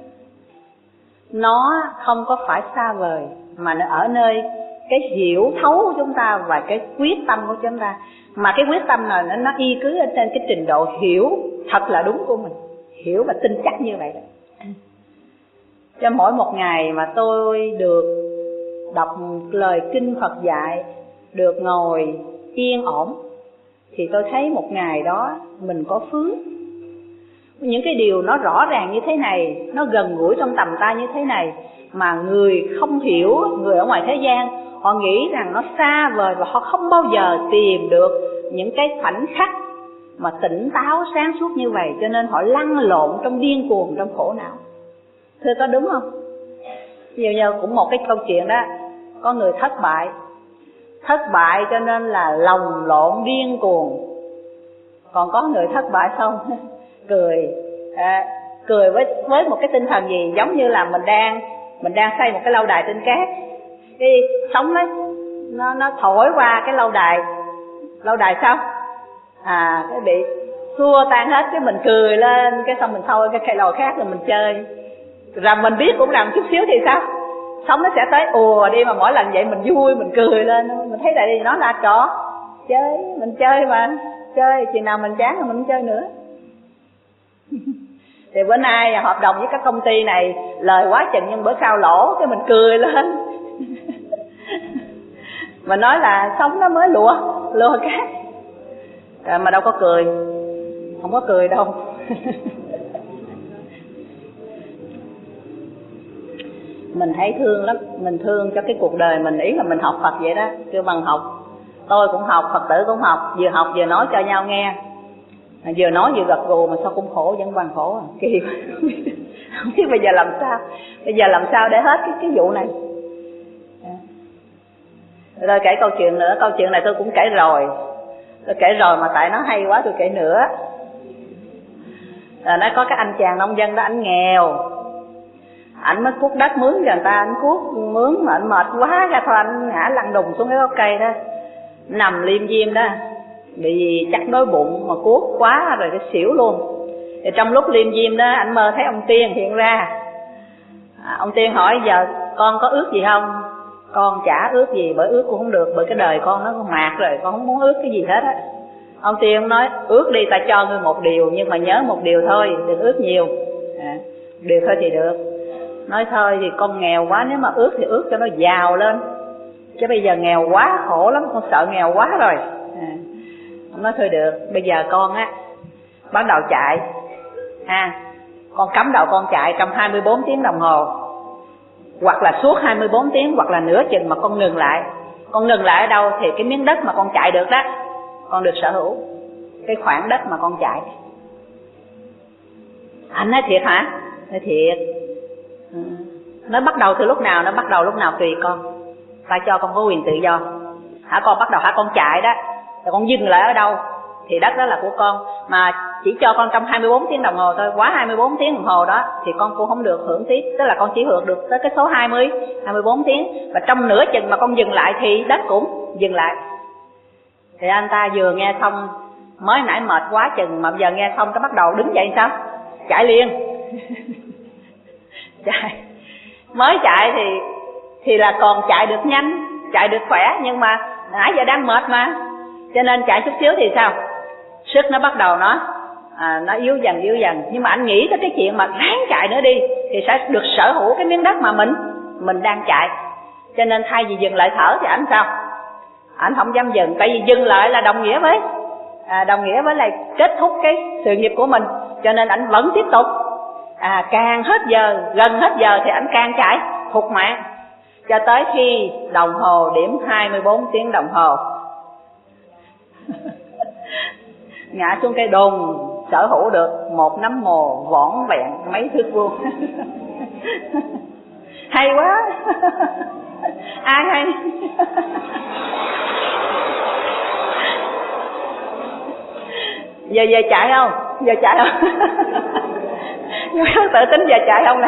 nó không có phải xa vời, mà nó ở nơi cái hiểu thấu của chúng ta và cái quyết tâm của chúng ta. Mà cái quyết tâm này nó, nó y cứ ở trên cái trình độ hiểu thật là đúng của mình, hiểu và tin chắc như vậy đó. Cho mỗi một ngày mà tôi được đọc lời kinh Phật dạy, được ngồi yên ổn, thì tôi thấy một ngày đó mình có phước. Những cái điều nó rõ ràng như thế này, nó gần gũi trong tầm tay như thế này, mà người không hiểu, người ở ngoài thế gian, họ nghĩ rằng nó xa vời và họ không bao giờ tìm được những cái khoảnh khắc mà tỉnh táo sáng suốt như vậy. Cho nên họ lăn lộn trong điên cuồng, trong khổ não. Thưa có đúng không? Nhiều giờ cũng một cái câu chuyện đó, có người thất bại, thất bại cho nên là lồng lộn điên cuồng. Còn có người thất bại xong cười, à, cười với với một cái tinh thần gì, giống như là mình đang mình đang xây một cái lâu đài trên cát, cái sóng nó nó nó thổi qua cái lâu đài, lâu đài sao? À, cái bị xua tan hết, cái mình cười lên, cái xong mình thôi cái cây lầu khác rồi mình chơi. Rồi mình biết cũng làm chút xíu thì sao? Sóng nó sẽ tới ùa đi, mà mỗi lần vậy mình vui, mình cười lên, mình thấy tại vì nó là trò chơi, mình chơi mà, chơi chừng nào mình chán rồi mình không chơi nữa. Thì bữa nay hợp đồng với các công ty này lời quá chừng, nhưng bữa sau lỗ, cái mình cười lên. Mà nói là sống nó mới lùa lùa cát, à, mà đâu có cười, không có cười đâu. mình thấy thương lắm, mình thương cho cái cuộc đời mình, ý là mình học Phật vậy đó, kêu bằng học. Tôi cũng học, Phật tử cũng học, vừa học vừa nói cho nhau nghe, vừa nói vừa gật gù mà sao cũng khổ, vẫn bằng khổ à. Kỳ không biết bây giờ làm sao, bây giờ làm sao để hết cái cái vụ này. Rồi kể câu chuyện nữa, câu chuyện này tôi cũng kể rồi, tôi kể rồi mà tại nó hay quá tôi kể nữa. Là nó có cái anh chàng nông dân đó, anh nghèo, ảnh mới cuốc đất mướn cho người ta, anh cuốc mướn mà anh mệt quá ra thôi anh ngã lăn đùng xuống cái gốc cây đó, nằm liêm diêm đó, bị chắc đói bụng mà cuốc quá rồi cái xỉu luôn. Thì trong lúc liêm diêm đó anh mơ thấy ông Tiên hiện ra. À, ông Tiên hỏi giờ con có ước gì không? Con chả ước gì, bởi ước cũng không được, bởi cái đời con nó mạt rồi, con không muốn ước cái gì hết á. Ông Tiên nói ước đi, ta cho ngươi một điều, nhưng mà nhớ một điều thôi, đừng ước nhiều. À, điều thôi thì được. Nói thôi thì con nghèo quá, nếu mà ước thì ước cho nó giàu lên, chứ bây giờ nghèo quá khổ lắm, con sợ nghèo quá rồi. À, ông nói thôi được, bây giờ con á bắt đầu chạy ha, con cắm đầu con chạy trong hai mươi bốn tiếng đồng hồ, hoặc là suốt hai mươi bốn tiếng, hoặc là nửa chừng mà con ngừng lại. Con ngừng lại ở đâu thì cái miếng đất mà con chạy được đó, con được sở hữu cái khoảng đất mà con chạy. Anh nói thiệt hả? Nói thiệt. Ừ. Nó bắt đầu từ lúc nào? Nó bắt đầu lúc nào tùy con, ta cho con có quyền tự do. Hả con bắt đầu hả con chạy đó, rồi con dừng lại ở đâu thì đất đó là của con, mà chỉ cho con trong hai mươi bốn tiếng đồng hồ thôi. Quá hai mươi bốn tiếng đồng hồ đó thì con cũng không được hưởng tiếp, tức là con chỉ hưởng được tới cái số hai mươi, hai mươi bốn tiếng, và trong nửa chừng mà con dừng lại thì đất cũng dừng lại. Thì anh ta vừa nghe xong, mới nãy mệt quá chừng mà giờ nghe xong cái bắt đầu đứng dậy sao? Chạy liền. Chạy. Mới chạy thì thì là còn chạy được nhanh, chạy được khỏe, nhưng mà nãy giờ đang mệt mà, cho nên chạy chút xíu thì sao? Sức nó bắt đầu nó à, nó yếu dần yếu dần. Nhưng mà anh nghĩ tới cái chuyện mà ráng chạy nữa đi thì sẽ được sở hữu cái miếng đất mà mình mình đang chạy. Cho nên thay vì dừng lại thở thì anh sao? Anh không dám dừng, tại vì dừng lại là đồng nghĩa với à, đồng nghĩa với là kết thúc cái sự nghiệp của mình. Cho nên anh vẫn tiếp tục, à, càng hết giờ, gần hết giờ thì anh càng chạy thục mạng, cho tới khi đồng hồ điểm hai mươi bốn tiếng đồng hồ. Ngã xuống cái đồn, sở hữu được một nắm mồ vỏn vẹn mấy thước vuông. Hay quá. Ai hay? Giờ về chạy không? Giờ chạy không? Tự tính giờ chạy không nè.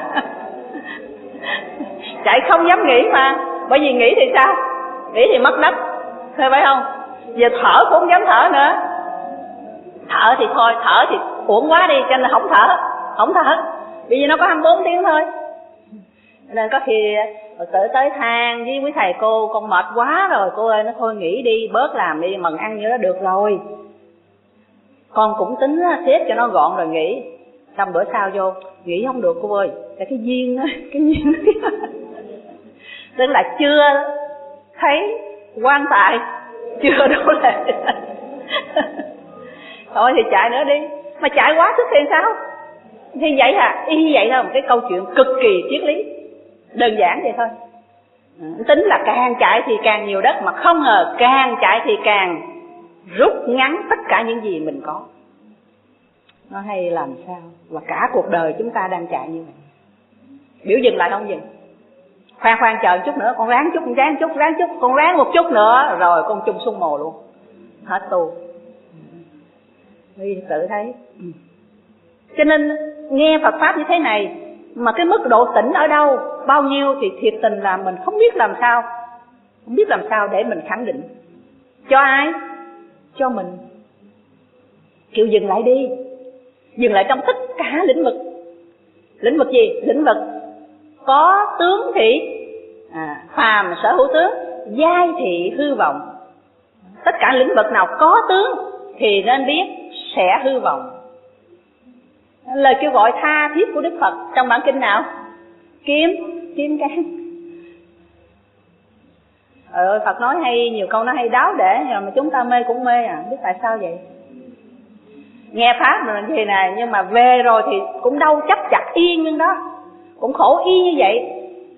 Chạy không dám nghĩ mà, bởi vì nghĩ thì sao? Nghĩ thì mất đất, thôi phải không? Giờ thở cũng không dám thở nữa. Thở thì thôi, thở thì uổng quá đi, cho nên là không thở, không thở. Bởi vì nó có hai mươi bốn tiếng thôi. Nên có khi Phật tử tới than với quý thầy cô, con mệt quá rồi cô ơi, nó thôi nghỉ đi, bớt làm đi, mần ăn như đó được rồi. Con cũng tính xếp cho nó gọn rồi nghỉ. Xong bữa sau vô, nghỉ không được cô ơi, cái cái duyên đó, cái duyên đó. Tức là chưa thấy quan tài, chưa đủ lệ. Thôi thì chạy nữa đi, mà chạy quá sức thì sao? Thì vậy à, y vậy là một cái câu chuyện cực kỳ triết lý, đơn giản vậy thôi. Tính là càng chạy thì càng nhiều đất, mà không ngờ càng chạy thì càng rút ngắn tất cả những gì mình có. Nó hay làm sao? Và cả cuộc đời chúng ta đang chạy như vậy. Biểu dừng lại không dừng. Khoan khoan chờ chút nữa, con ráng chút, con ráng chút, ráng chút, con ráng một chút nữa, rồi con chung sung mồ luôn. Hết tu. Vì tự thấy. Cho nên nghe Phật Pháp như thế này, mà cái mức độ tỉnh ở đâu, bao nhiêu thì thiệt tình là mình không biết làm sao. Không biết làm sao để mình khẳng định. Cho ai? Cho mình. Kêu dừng lại đi. Dừng lại trong tất cả lĩnh vực. Lĩnh vực gì? Lĩnh vực có tướng thị, à, phàm sở hữu tướng, giai thị hư vọng. Tất cả lĩnh vực nào có tướng thì nên biết sẽ hư vọng. Lời kêu gọi tha thiết của Đức Phật trong bản kinh nào? Kim, Kim Cang. Ờ, Phật nói hay, nhiều câu nó hay đáo để, mà chúng ta mê cũng mê à, biết tại sao vậy? Nghe Pháp là như thế này, nhưng mà về rồi thì cũng đâu chấp chặt yên như đó, cũng khổ y như vậy.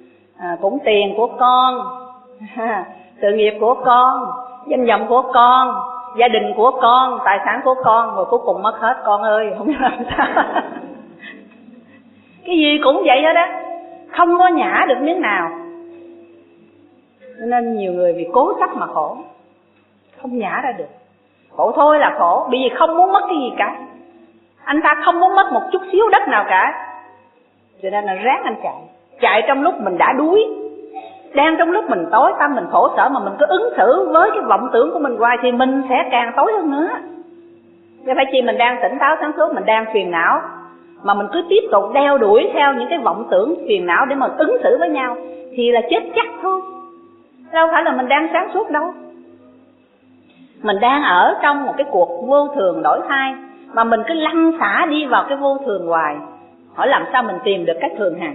à, cũng tiền của con, sự nghiệp của con, danh vọng của con, gia đình của con, tài sản của con, rồi cuối cùng mất hết con ơi, không biết làm sao. Cái gì cũng vậy hết á, không có nhả được miếng nào. Nên nhiều người vì cố chấp mà khổ, không nhả ra được. Khổ thôi là khổ, bởi vì không muốn mất cái gì cả. Anh ta không muốn mất một chút xíu đất nào cả, cho nên là ráng anh chạy. Chạy trong lúc mình đã đuối, đang trong lúc mình tối tâm, mình khổ sở, mà mình cứ ứng xử với cái vọng tưởng của mình hoài thì mình sẽ càng tối hơn nữa. Chứ phải chi mình đang tỉnh táo sáng suốt, mình đang phiền não, mà mình cứ tiếp tục đeo đuổi theo những cái vọng tưởng phiền não để mà ứng xử với nhau thì là chết chắc thôi. Đâu phải là mình đang sáng suốt đâu. Mình đang ở trong một cái cuộc vô thường đổi thay, mà mình cứ lăn xả đi vào cái vô thường hoài. Hỏi làm sao mình tìm được cái thường hằng?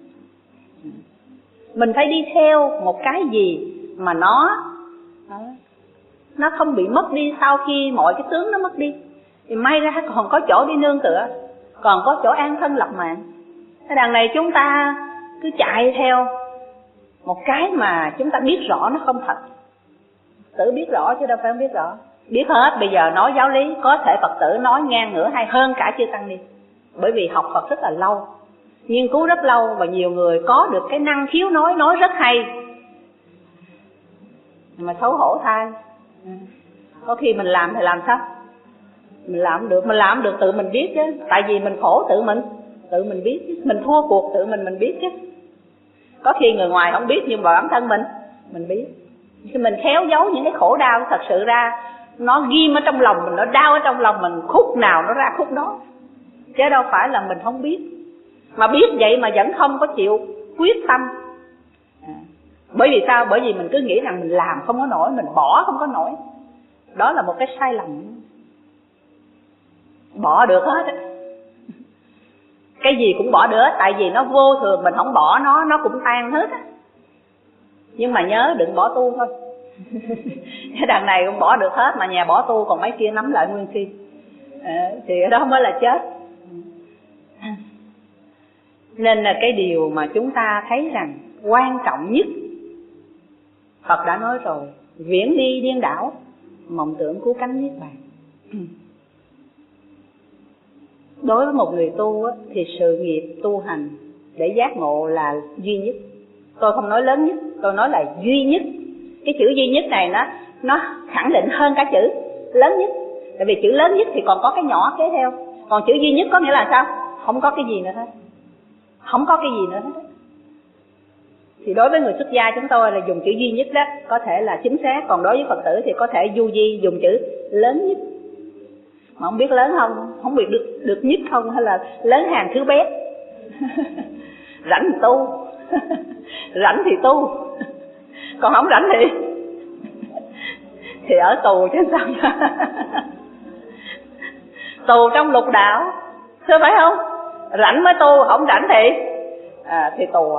Mình phải đi theo một cái gì mà nó Nó không bị mất đi sau khi mọi cái tướng nó mất đi. Thì may ra còn có chỗ đi nương tựa, còn có chỗ an thân lập mạng. Cái đằng này chúng ta cứ chạy theo một cái mà chúng ta biết rõ nó không thật. Tự biết rõ chứ đâu phải không biết rõ. Biết hết, bây giờ nói giáo lý có thể Phật tử nói ngang ngửa hay hơn cả chư tăng đi. Bởi vì học Phật rất là lâu, nghiên cứu rất lâu, và nhiều người có được cái năng khiếu nói, nói rất hay, mà xấu hổ thay. Có khi mình làm thì làm sao? Mình làm được, mình làm được tự mình biết chứ. Tại vì mình khổ tự mình, tự mình biết chứ. Mình thua cuộc tự mình, mình biết chứ. Có khi người ngoài không biết nhưng mà bản thân mình, mình biết. Khi mình khéo giấu những cái khổ đau thật sự ra, nó ghim ở trong lòng mình, nó đau ở trong lòng mình, khúc nào nó ra khúc đó. Chứ đâu phải là mình không biết. Mà biết vậy mà vẫn không có chịu quyết tâm. À, bởi vì sao? Bởi vì mình cứ nghĩ rằng mình làm không có nổi, mình bỏ không có nổi. Đó là một cái sai lầm. Bỏ được hết á. Cái gì cũng bỏ được, tại vì nó vô thường, mình không bỏ nó, nó cũng tan hết á. Nhưng mà nhớ đừng bỏ tu thôi. Cái đằng này cũng bỏ được hết, mà nhà bỏ tu còn mấy kia nắm lại nguyên khi. À, thì đó mới là chết. Nên là cái điều mà chúng ta thấy rằng quan trọng nhất, Phật đã nói rồi, viễn ly điên đảo, mộng tưởng cứu cánh niết bàn. Đối với một người tu á, thì sự nghiệp tu hành để giác ngộ là duy nhất. Tôi không nói lớn nhất, tôi nói là duy nhất. Cái chữ duy nhất này nó nó khẳng định hơn cả chữ lớn nhất. Tại vì chữ lớn nhất thì còn có cái nhỏ kế theo. Còn chữ duy nhất có nghĩa là sao? Không có cái gì nữa hết. Không có cái gì nữa hết. Thì đối với người xuất gia chúng tôi là dùng chữ duy nhất đó, có thể là chính xác. Còn đối với Phật tử thì có thể du di dùng chữ lớn nhất. Mà không biết lớn không, không biết được, được nhất không, hay là lớn hàng thứ bét. Rảnh thì tu. Rảnh thì tu. Còn không rảnh thì thì ở tù chứ sao. Tù trong lục đạo, thưa phải không? Rảnh mới tu, không rảnh thì à, thì tù.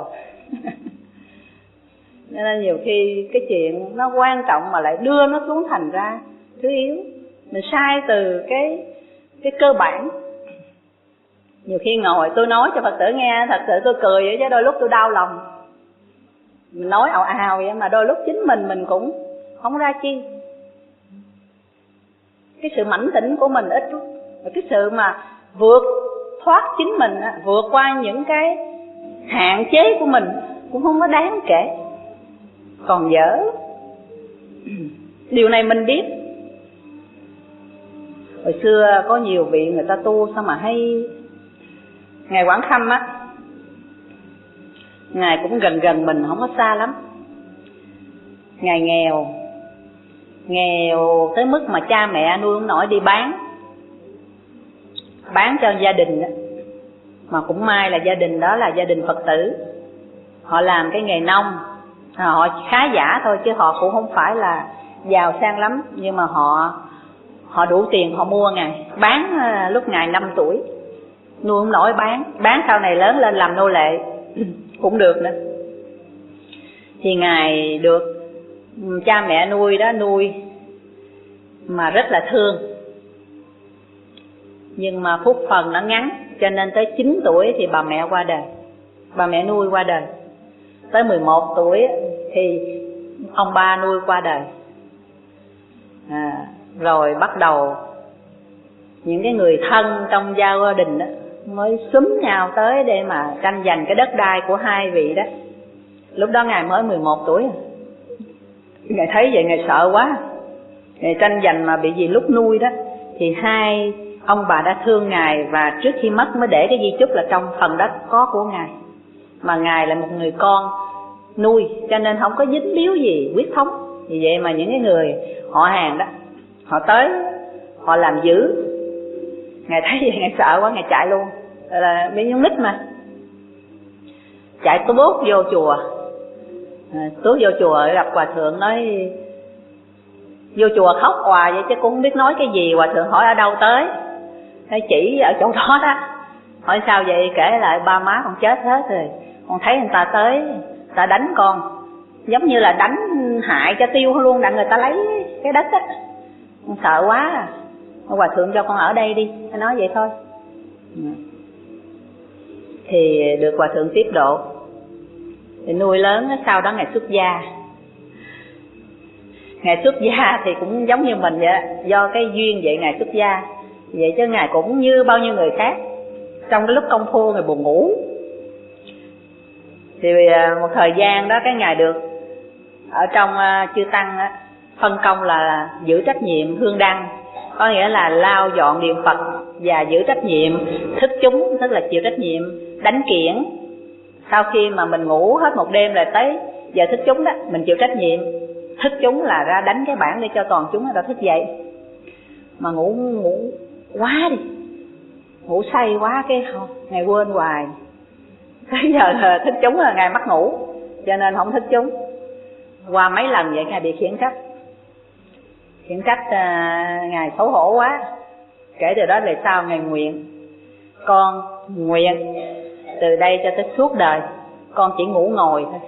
Nên nhiều khi cái chuyện nó quan trọng mà lại đưa nó xuống thành ra thứ yếu. Mình sai từ cái cái cơ bản. Nhiều khi ngồi tôi nói cho Phật tử nghe, thật sự tôi cười vậy chứ đôi lúc tôi đau lòng. Mình nói ào ào vậy mà đôi lúc chính mình mình cũng không ra chi. Cái sự mảnh tĩnh của mình ít lắm. Cái sự mà vượt thoát chính mình, vượt qua những cái hạn chế của mình cũng không có đáng kể. Còn dở. Điều này mình biết. Hồi xưa có nhiều vị người ta tu sao mà hay. Ngài Quảng Khâm á, Ngài cũng gần gần mình, không có xa lắm. Ngài nghèo, nghèo tới mức mà cha mẹ nuôi không nổi, đi bán, bán cho gia đình đó. Mà cũng may là gia đình đó là gia đình Phật tử, họ làm cái nghề nông, họ khá giả thôi chứ họ cũng không phải là giàu sang lắm, nhưng mà họ họ đủ tiền họ mua Ngài, bán lúc Ngài năm tuổi, nuôi không nổi bán, bán sau này lớn lên làm nô lệ cũng được nữa. Thì Ngài được cha mẹ nuôi đó nuôi mà rất là thương, nhưng mà phúc phần nó ngắn, cho nên tới chín tuổi thì bà mẹ qua đời, bà mẹ nuôi qua đời. tới mười một tuổi thì ông ba nuôi qua đời. À, rồi bắt đầu những cái người thân trong gia đình đó mới xúm nhau tới để mà tranh giành cái đất đai của hai vị đó. Lúc đó Ngài mới mười một tuổi. Ngài thấy vậy Ngài sợ quá. Ngài tranh giành mà bị gì lúc nuôi đó, thì hai ông bà đã thương Ngài, và trước khi mất mới để cái di chúc là trong phần đất có của Ngài. Mà Ngài là một người con nuôi, cho nên không có dính líu gì huyết thống. Vì vậy mà những cái người họ hàng đó, họ tới, họ làm dữ. Ngài thấy vậy Ngài sợ quá, Ngài chạy luôn. Là bị con nít mà, chạy tuốt vô chùa. À, tuốt vô chùa gặp hòa thượng, nói vô chùa khóc hoài vậy chứ cũng không biết nói cái gì. Hòa thượng hỏi ở đâu tới, nói chỉ ở chỗ đó đó. Hỏi sao vậy? Kể lại ba má con chết hết rồi, con thấy người ta tới, người ta đánh con, giống như là đánh hại cho tiêu luôn, đặng người ta lấy cái đất á. Con sợ quá, hòa thượng cho con ở đây đi. Nó nói vậy thôi. Thì được hòa thượng tiếp độ, thì nuôi lớn. Sau đó Ngài xuất gia. Ngài xuất gia thì cũng giống như mình vậy, do cái duyên vậy Ngài xuất gia. Vậy chứ Ngài cũng như bao nhiêu người khác, trong cái lúc công phu Ngài buồn ngủ. Thì một thời gian đó cái Ngài được ở trong chư tăng á, phân công là giữ trách nhiệm hương đăng, có nghĩa là lau dọn điện Phật và giữ trách nhiệm thức chúng, tức là chịu trách nhiệm đánh kiển. Sau khi mà mình ngủ hết một đêm là tới giờ thức chúng đó, mình chịu trách nhiệm thức chúng là ra đánh cái bảng để cho toàn chúng người ta thức dậy. Mà ngủ ngủ quá đi, ngủ say quá cái Ngài quên hoài. Tới giờ là thức chúng là Ngài mắc ngủ, cho nên không thức chúng. Qua mấy lần vậy Ngài bị khiển trách. Khiển trách uh, Ngài xấu hổ quá. Kể từ đó về sau Ngài nguyện, con nguyện từ đây cho tới suốt đời con chỉ ngủ ngồi thôi.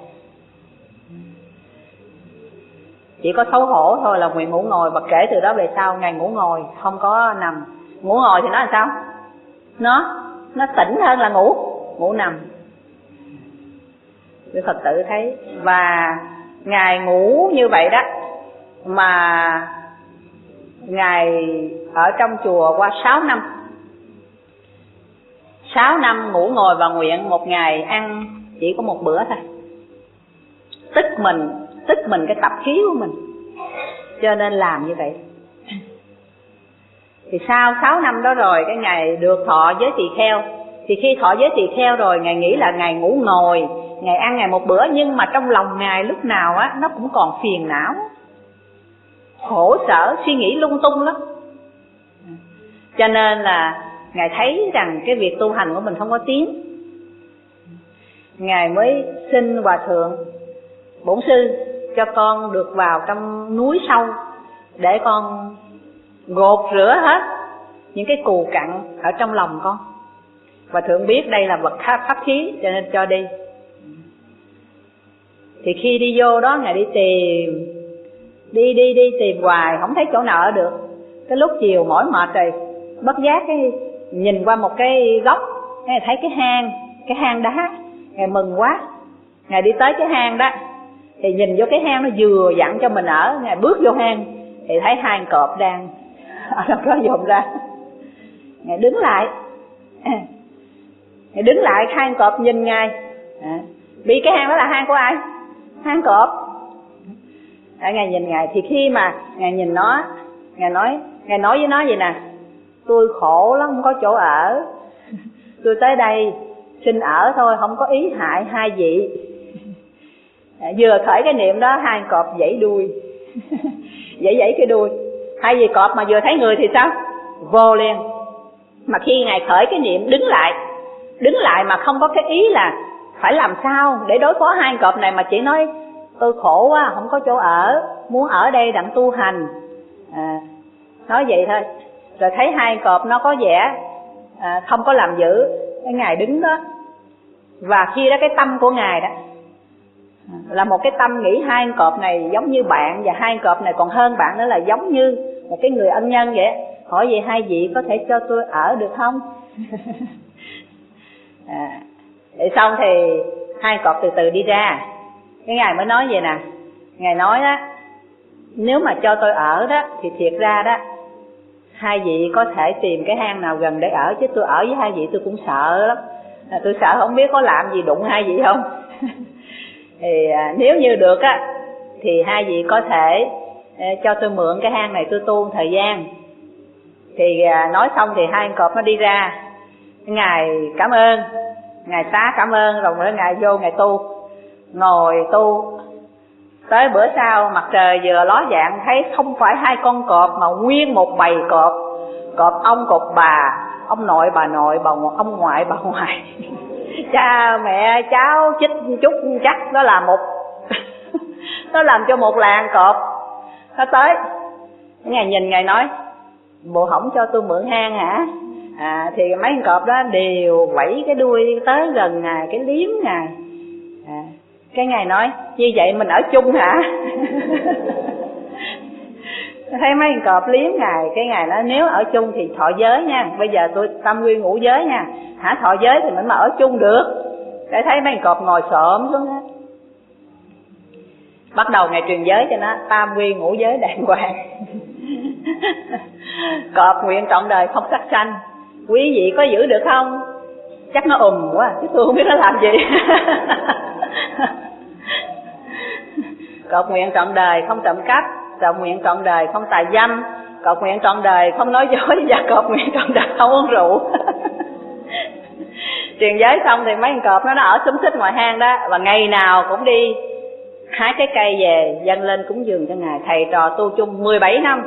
Chỉ có xấu hổ thôi là nguyện ngủ ngồi. Và kể từ đó về sau Ngài ngủ ngồi, không có nằm. Ngủ ngồi thì nó làm sao? Nó nó tỉnh hơn là ngủ ngủ nằm. Quý Phật tử thấy. Và Ngài ngủ như vậy đó, mà Ngài ở trong chùa qua sáu năm. Sáu năm ngủ ngồi và nguyện, một ngày ăn chỉ có một bữa thôi. Tức mình, tức mình cái tập khí của mình, cho nên làm như vậy. Thì sau sáu năm đó rồi, cái Ngài được thọ giới tỳ kheo. Thì khi thọ giới tỳ kheo rồi, Ngài nghĩ là Ngài ngủ ngồi, Ngài ăn ngày một bữa, nhưng mà trong lòng Ngài lúc nào á nó cũng còn phiền não, khổ sở, suy nghĩ lung tung lắm. Cho nên là Ngài thấy rằng cái việc tu hành của mình không có tiến. Ngài mới xin hòa thượng: bổn sư cho con được vào trong núi sâu để con gột rửa hết những cái cù cặn ở trong lòng con. Hòa thượng biết đây là vật pháp khí cho nên cho đi. Thì khi đi vô đó Ngài đi tìm, đi đi đi tìm hoài không thấy chỗ nào ở được. Cái lúc chiều mỏi mệt rồi, bất giác cái nhìn qua một cái góc, Ngài thấy cái hang, cái hang đá. Ngài mừng quá, Ngài đi tới cái hang đó, thì nhìn vô cái hang nó vừa dặn cho mình ở. Ngài bước vô hang thì thấy hai con cọp đang ở trong đó dồn ra. Ngài đứng lại, Ngài đứng lại, hai con cọp nhìn Ngài. À, vì cái hang đó là hang của ai? Hang cọp. À, Ngài nhìn Ngài, thì khi mà Ngài nhìn nó, Ngài nói, Ngài nói với nó vậy nè: tôi khổ lắm, không có chỗ ở, tôi tới đây xin ở thôi, không có ý hại hai vị. À, vừa khởi cái niệm đó, hai con cọp vẫy đuôi, vẫy vẫy cái đuôi. Hai vị cọp mà vừa thấy người thì sao? Vô liền. Mà khi Ngài khởi cái niệm đứng lại, đứng lại mà không có cái ý là phải làm sao để đối phó hai con cọp này, mà chỉ nói tôi khổ quá, không có chỗ ở, muốn ở đây đặng tu hành. À, nói vậy thôi. Rồi thấy hai con cọp nó có vẻ à, không có làm dữ, cái Ngài đứng đó. Và khi đó cái tâm của Ngài đó là một cái tâm nghĩ hai con cọp này giống như bạn, và hai con cọp này còn hơn bạn nữa là giống như một cái người ân nhân vậy. Hỏi vậy hai vị có thể cho tôi ở được không? À, để xong thì hai con cọp từ từ đi ra. Cái Ngài mới nói vậy nè. Ngài nói đó, nếu mà cho tôi ở đó thì thiệt ra đó, hai vị có thể tìm cái hang nào gần để ở, chứ tôi ở với hai vị tôi cũng sợ lắm. À, tôi sợ không biết có làm gì đụng hai vị không. Thì à, nếu như được á thì hai vị có thể à, cho tôi mượn cái hang này tôi tu thời gian. Thì à, nói xong thì hai con cọp nó đi ra. Ngài cảm ơn, Ngài xá cảm ơn, rồi nữa Ngài vô Ngài tu, ngồi tu. Tới bữa sau mặt trời vừa ló dạng thấy không phải hai con cọp mà nguyên một bầy cọp. Cọp ông cọp bà, ông nội bà nội, bà ông ngoại bà ngoại, cha mẹ cháu chích chút chắc. Đó là một nó làm cho một làng cọp. Nó tới Ngài nhìn Ngài nói, bộ hổng cho tôi mượn hang hả? À, thì mấy con cọp đó đều vẫy cái đuôi tới gần Ngài, cái liếm Ngài. À, cái Ngài nói, như vậy mình ở chung hả? Thấy mấy con cọp liếm Ngài, cái Ngài nói nếu ở chung thì thọ giới nha. Bây giờ tôi tam quy ngũ giới nha, hả thọ giới thì mình mà ở chung được. Để thấy mấy con cọp ngồi xổm xuống hết. Bắt đầu Ngài truyền giới cho nó tam quy ngũ giới đàng hoàng. Cọp nguyện trọn đời không sát sanh. Quý vị có giữ được không? Chắc nó ùm quá, chứ tôi không biết nó làm gì. Cọp nguyện trọn đời không trộm cắp, cọp nguyện trọn đời không tà dâm, cọp nguyện trọn đời không nói dối, và cọp nguyện trọn đời không uống rượu. Truyền giới xong thì mấy con cọp nó nó ở xúm xích ngoài hang đó, và ngày nào cũng đi hái cái cây về dâng lên cúng dường cho Ngài. Thầy trò tu chung mười bảy năm.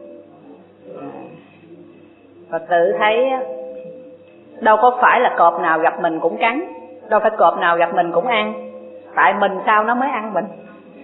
Và tự thấy đâu có phải là cọp nào gặp mình cũng cắn, đâu phải cọp nào gặp mình cũng ăn. Tại mình sao nó mới ăn mình.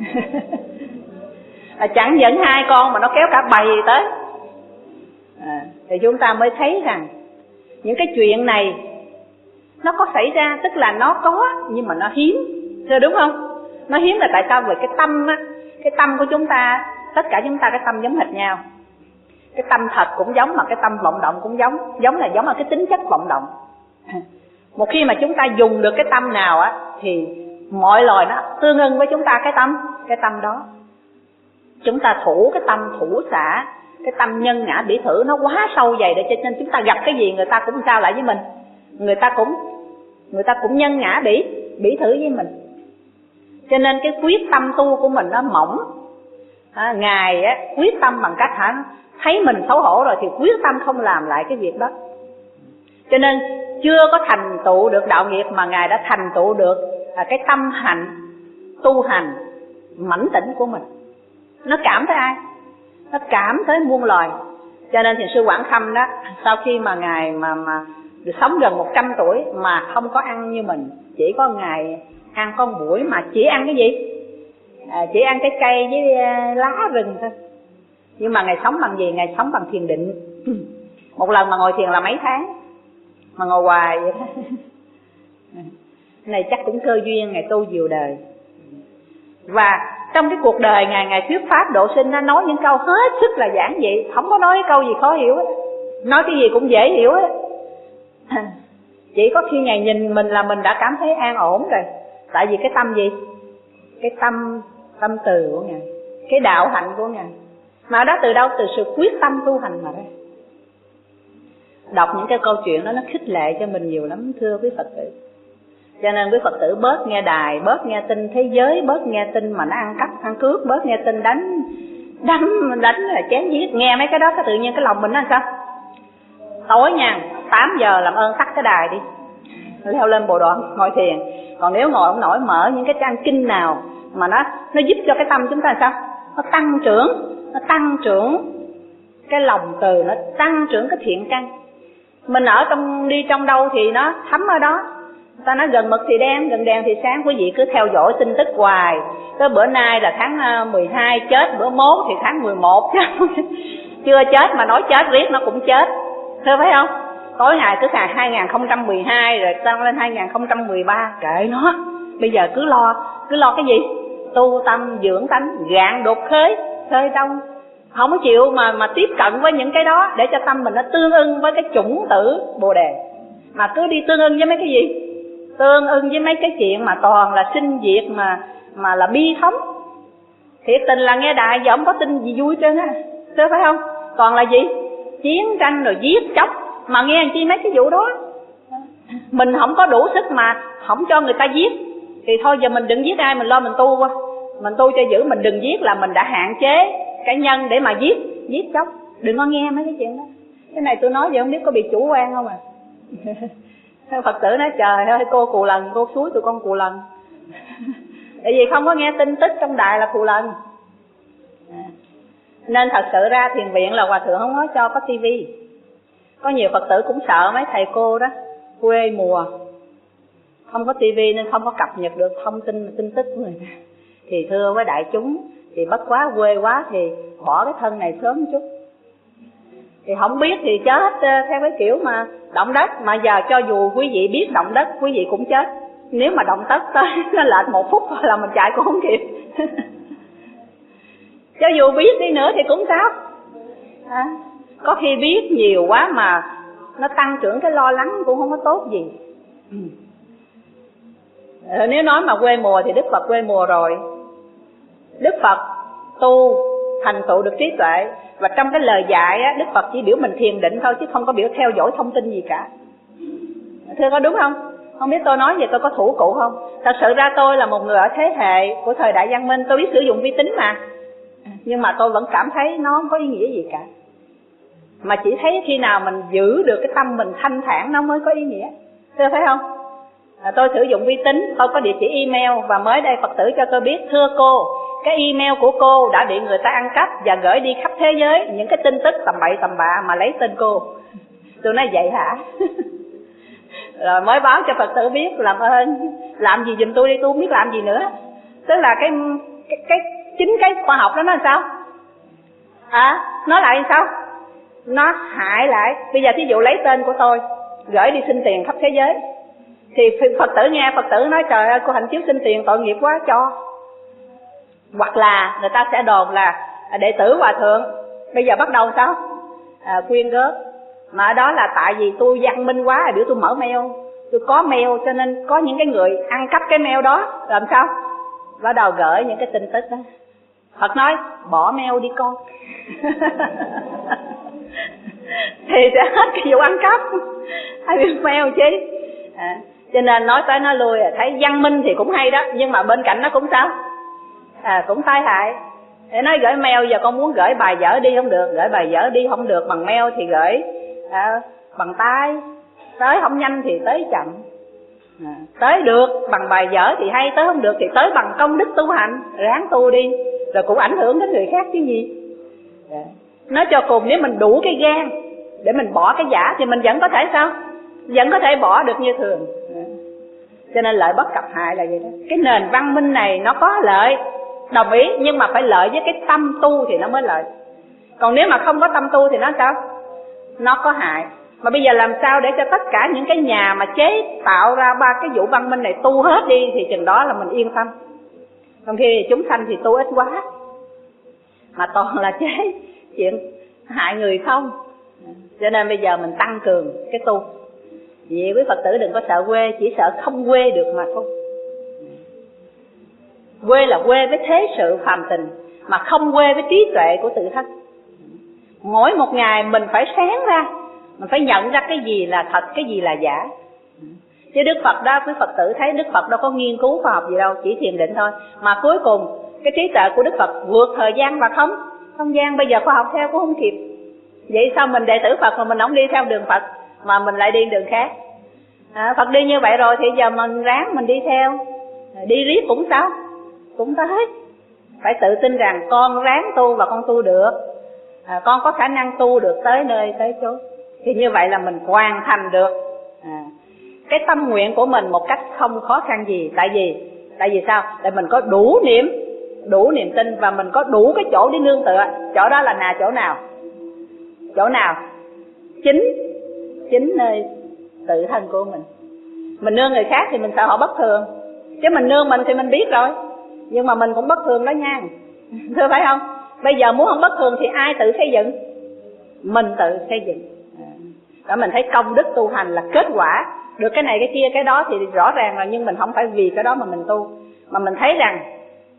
À, chẳng dẫn hai con mà nó kéo cả bầy tới. À, thì chúng ta mới thấy rằng những cái chuyện này nó có xảy ra, tức là nó có nhưng mà nó hiếm, rồi đúng không? Nó hiếm là tại sao? Vì cái tâm á, cái tâm của chúng ta, tất cả chúng ta cái tâm giống hệt nhau. Cái tâm thật cũng giống mà cái tâm vọng động cũng giống. Giống là giống là cái tính chất vọng động. Một khi mà chúng ta dùng được cái tâm nào á thì mọi loài nó tương ưng với chúng ta cái tâm, cái tâm đó. Chúng ta thủ cái tâm thủ xả, cái tâm nhân ngã bỉ thử nó quá sâu dày, để cho nên chúng ta gặp cái gì người ta cũng sao lại với mình. Người ta cũng người ta cũng nhân ngã bỉ bỉ thử với mình. Cho nên cái quyết tâm tu của mình nó mỏng. À, Ngài á, quyết tâm bằng cách hả, thấy mình xấu hổ rồi thì quyết tâm không làm lại cái việc đó. Cho nên chưa có thành tựu được đạo nghiệp mà Ngài đã thành tựu được à, cái tâm hạnh tu hành mãnh tỉnh của mình. Nó cảm tới ai? Nó cảm tới muôn loài. Cho nên Thiền sư Quảng Khâm đó, sau khi mà Ngài mà mà được sống gần một trăm tuổi mà không có ăn như mình, chỉ có Ngài ăn con buổi mà chỉ ăn cái gì? À, chỉ ăn cái cây với lá rừng thôi. Nhưng mà Ngài sống bằng gì? Ngài sống bằng thiền định. Một lần mà ngồi thiền là mấy tháng, mà ngồi hoài vậy đó. Này chắc cũng cơ duyên Ngài tu nhiều đời. Và trong cái cuộc đời Ngài, Ngài thuyết pháp độ sinh, nó nói những câu hết sức là giản dị, không có nói cái câu gì khó hiểu ấy. Nói cái gì cũng dễ hiểu ấy. Chỉ có khi Ngài nhìn mình là mình đã cảm thấy an ổn rồi. Tại vì cái tâm gì? Cái tâm tâm từ của Ngài, cái đạo hạnh của Ngài. Mà đó từ đâu? Từ sự quyết tâm tu hành mà ra. Đọc những cái câu chuyện đó nó khích lệ cho mình nhiều lắm, thưa quý Phật tử. Cho nên quý Phật tử bớt nghe đài, bớt nghe tin thế giới, bớt nghe tin mà nó ăn cắp, ăn cướp, bớt nghe tin đánh, đánh, đánh là chém giết. Nghe mấy cái đó cái tự nhiên cái lòng mình nó sao? Tối nha, tám giờ làm ơn tắt cái đài đi, leo lên bồ đoàn ngồi thiền. Còn nếu ngồi không nổi, mở những cái trang kinh nào mà nó nó giúp cho cái tâm chúng ta sao? Nó tăng trưởng, nó tăng trưởng cái lòng từ, nó tăng trưởng cái thiện căn. Mình ở trong đi trong đâu thì nó thấm ở đó. Người ta nói gần mực thì đen, gần đèn thì sáng. Quý vị cứ theo dõi tin tức hoài. Tới bữa nay là tháng mười hai chết, bữa mốt thì tháng mười một chứ. Chưa chết mà nói chết riết nó cũng chết. Thưa phải không? Tối ngày cứ ngày hai không một hai rồi tăng lên hai không một ba, kệ nó. Bây giờ cứ lo, cứ lo cái gì? Tu tâm dưỡng tánh, gạn đột khế, khơi đông. Không có chịu mà mà tiếp cận với những cái đó để cho tâm mình nó tương ưng với cái chủng tử Bồ Đề. Mà cứ đi tương ưng với mấy cái gì? Tương ưng với mấy cái chuyện mà toàn là sinh diệt, mà mà là bi thống. Thiệt tình là nghe đài giờ không có tin gì vui trơn á, thưa phải không? Còn là gì? Chiến tranh rồi giết chóc, mà nghe làm chi mấy cái vụ đó. Mình không có đủ sức mà không cho người ta giết, thì thôi giờ mình đừng giết ai, mình lo mình tu qua. Mình tu cho giữ, mình đừng giết là mình đã hạn chế cái nhân để mà giết, giết chóc. Đừng có nghe mấy cái chuyện đó. Cái này tôi nói vậy không biết có bị chủ quan không à. Phật tử nói trời ơi cô cù lần, cô suối tụi con cù lần. Tại vì không có nghe tin tức trong đài là cù lần. Nên thật sự ra thiền viện là hòa thượng không nói cho có tivi. Có nhiều Phật tử cũng sợ mấy thầy cô đó quê mùa, không có tivi nên không có cập nhật được thông tin tin tức của người ta. Thì thưa với đại chúng, thì bất quá quê quá thì bỏ cái thân này sớm chút. Thì không biết thì chết theo cái kiểu mà động đất. Mà giờ cho dù quý vị biết động đất, quý vị cũng chết. Nếu mà động đất tới nó lệch một phút thôi là mình chạy cũng không kịp. Cho dù biết đi nữa thì cũng sao à, có khi biết nhiều quá mà nó tăng trưởng cái lo lắng cũng không có tốt gì. ừ, Nếu nói mà quê mùa thì Đức Phật quê mùa rồi. Đức Phật tu thành tựu được trí tuệ, và trong cái lời dạy á, Đức Phật chỉ biểu mình thiền định thôi, chứ không có biểu theo dõi thông tin gì cả. Thưa có đúng không? Không biết tôi nói về tôi có thủ cụ không? Thật sự ra tôi là một người ở thế hệ của thời Đại Văn Minh, tôi biết sử dụng vi tính mà, nhưng mà tôi vẫn cảm thấy nó không có ý nghĩa gì cả. Mà chỉ thấy khi nào mình giữ được cái tâm mình thanh thản nó mới có ý nghĩa. Thưa phải không? À, tôi sử dụng vi tính, tôi có địa chỉ email, và mới đây Phật tử cho tôi biết, thưa cô, cái email của cô đã bị người ta ăn cắp và gửi đi khắp thế giới những cái tin tức tầm bậy tầm bạ mà lấy tên cô. Tôi nói vậy hả? Rồi mới báo cho Phật tử biết, làm ơn làm gì giùm tôi đi, tôi không biết làm gì nữa. Tức là cái cái, cái chính cái khoa học đó nó làm sao à, nó lại sao, nó hại lại. Bây giờ thí dụ lấy tên của tôi gửi đi xin tiền khắp thế giới, thì Phật tử nghe Phật tử nói trời ơi cô Hạnh Chiếu xin tiền tội nghiệp quá cho. Hoặc là người ta sẽ đồn là đệ tử hòa thượng bây giờ bắt đầu sao à, quyên góp. Mà ở đó là tại vì tôi văn minh quá rồi, biểu tôi mở mail, tôi có mail cho nên có những cái người ăn cắp cái mail đó, làm sao bắt đầu gửi những cái tin tức đó. Phật nói bỏ mail đi con. Thì sẽ hết cái vụ ăn cắp, ai biết mail chứ à, cho nên nói tới nói lui thấy văn minh thì cũng hay đó, nhưng mà bên cạnh nó cũng sao à, cũng tai hại. Để nói gửi mail, giờ con muốn gửi bài vở đi không được, gửi bài vở đi không được bằng mail thì gửi à, bằng tay, tới không nhanh thì tới chậm à, tới được bằng bài vở thì hay, tới không được thì tới bằng công đức tu hành, ráng tu đi, rồi cũng ảnh hưởng đến người khác chứ gì à. Nói cho cùng nếu mình đủ cái gan để mình bỏ cái giả thì mình vẫn có thể sao, vẫn có thể bỏ được như thường à. Cho nên lợi bất cập hại là vậy đó. Cái nền văn minh này nó có lợi, đồng ý, nhưng mà phải lợi với cái tâm tu thì nó mới lợi. Còn nếu mà không có tâm tu thì nó sao, nó có hại. Mà bây giờ làm sao để cho tất cả những cái nhà mà chế tạo ra ba cái vụ văn minh này tu hết đi, thì chừng đó là mình yên tâm. Trong khi chúng sanh thì tu ít quá, mà toàn là chế chuyện hại người không. Cho nên bây giờ mình tăng cường cái tu. Vì quý Phật tử đừng có sợ quê, chỉ sợ không quê được mà thôi. Quê là quê với thế sự phàm tình, mà không quê với trí tuệ của tự thân. Mỗi một ngày mình phải sáng ra, mình phải nhận ra cái gì là thật, cái gì là giả. Chứ Đức Phật đó, quý Phật tử thấy Đức Phật đâu có nghiên cứu khoa học gì đâu, chỉ thiền định thôi. Mà cuối cùng cái trí tuệ của Đức Phật vượt thời gian và không không gian. Bây giờ khoa học theo cũng không kịp. Vậy sao mình đệ tử Phật mà mình không đi theo đường Phật, mà mình lại đi đường khác à, Phật đi như vậy rồi thì giờ mình ráng mình đi theo. Đi riết cũng sao, cũng tới. Phải tự tin rằng con ráng tu và con tu được à, con có khả năng tu được tới nơi tới chốn. Thì như vậy là mình hoàn thành được à, cái tâm nguyện của mình một cách không khó khăn gì. Tại vì Tại vì sao? Tại mình có đủ niệm, đủ niềm tin, và mình có đủ cái chỗ để nương tựa. Chỗ đó là nào? Chỗ nào? Chỗ nào? Chính Chính nơi tự thân của mình. Mình nương người khác thì mình sợ họ bất thường, chứ mình nương mình thì mình biết rồi, nhưng mà mình cũng bất thường đó nha. Thưa phải không? Bây giờ muốn không bất thường thì ai tự xây dựng? Mình tự xây dựng. Đó, mình thấy công đức tu hành là kết quả được cái này cái kia cái đó thì rõ ràng là, nhưng mình không phải vì cái đó mà mình tu, mà mình thấy rằng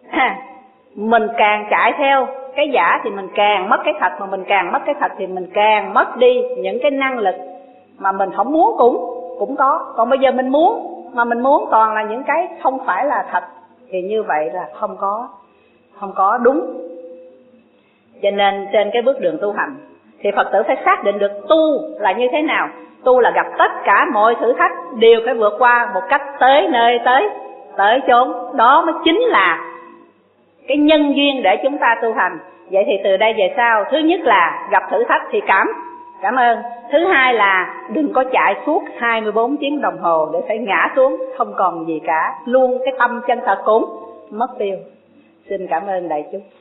mình càng chạy theo cái giả thì mình càng mất cái thật, mà mình càng mất cái thật thì mình càng mất đi những cái năng lực mà mình không muốn cũng cũng có. Còn bây giờ mình muốn, mà mình muốn toàn là những cái không phải là thật, thì như vậy là không có không có đúng. Cho nên trên cái bước đường tu hành thì Phật tử phải xác định được tu là như thế nào. Tu là gặp tất cả mọi thử thách đều phải vượt qua một cách tới nơi tới tới chốn. Đó mới chính là cái nhân duyên để chúng ta tu hành. Vậy thì từ đây về sau, thứ nhất là gặp thử thách thì cảm cảm ơn. Thứ hai là đừng có chạy suốt hai mươi bốn tiếng đồng hồ để phải ngã xuống không còn gì cả, luôn cái tâm chân thật cũng mất tiêu. Xin cảm ơn đại chúng.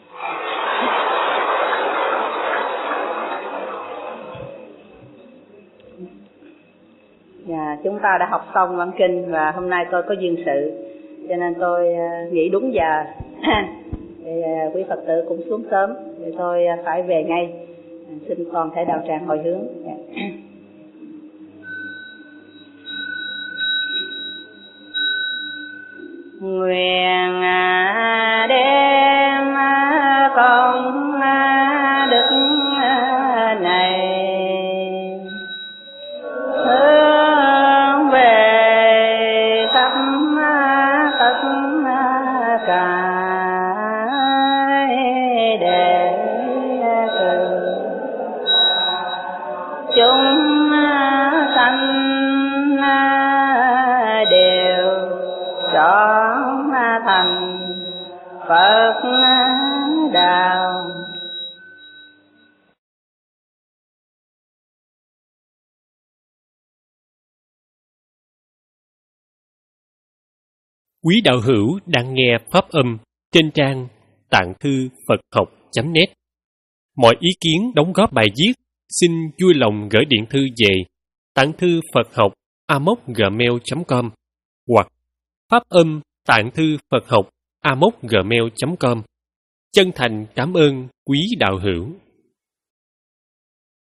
Dạ, chúng ta đã học xong văn kinh và hôm nay tôi có duyên sự cho nên tôi nghỉ đúng giờ. Thì quý Phật tử cũng xuống sớm thì tôi phải về ngay. Xin toàn thể đạo tràng hồi hướng. Nguyện đem công đức này hướng về khắp tất cả đệ tử chúng sanh đều trọn thành Phật đạo. Quý đạo hữu đang nghe pháp âm trên trang tạng thư Phật học chấm net. Mọi ý kiến đóng góp bài viết xin vui lòng gửi điện thư về tạng thư Phật học a mốc gmail chấm com hoặc pháp âm tạng thư Phật học a mốc gmail chấm com. Chân thành cảm ơn quý đạo hữu.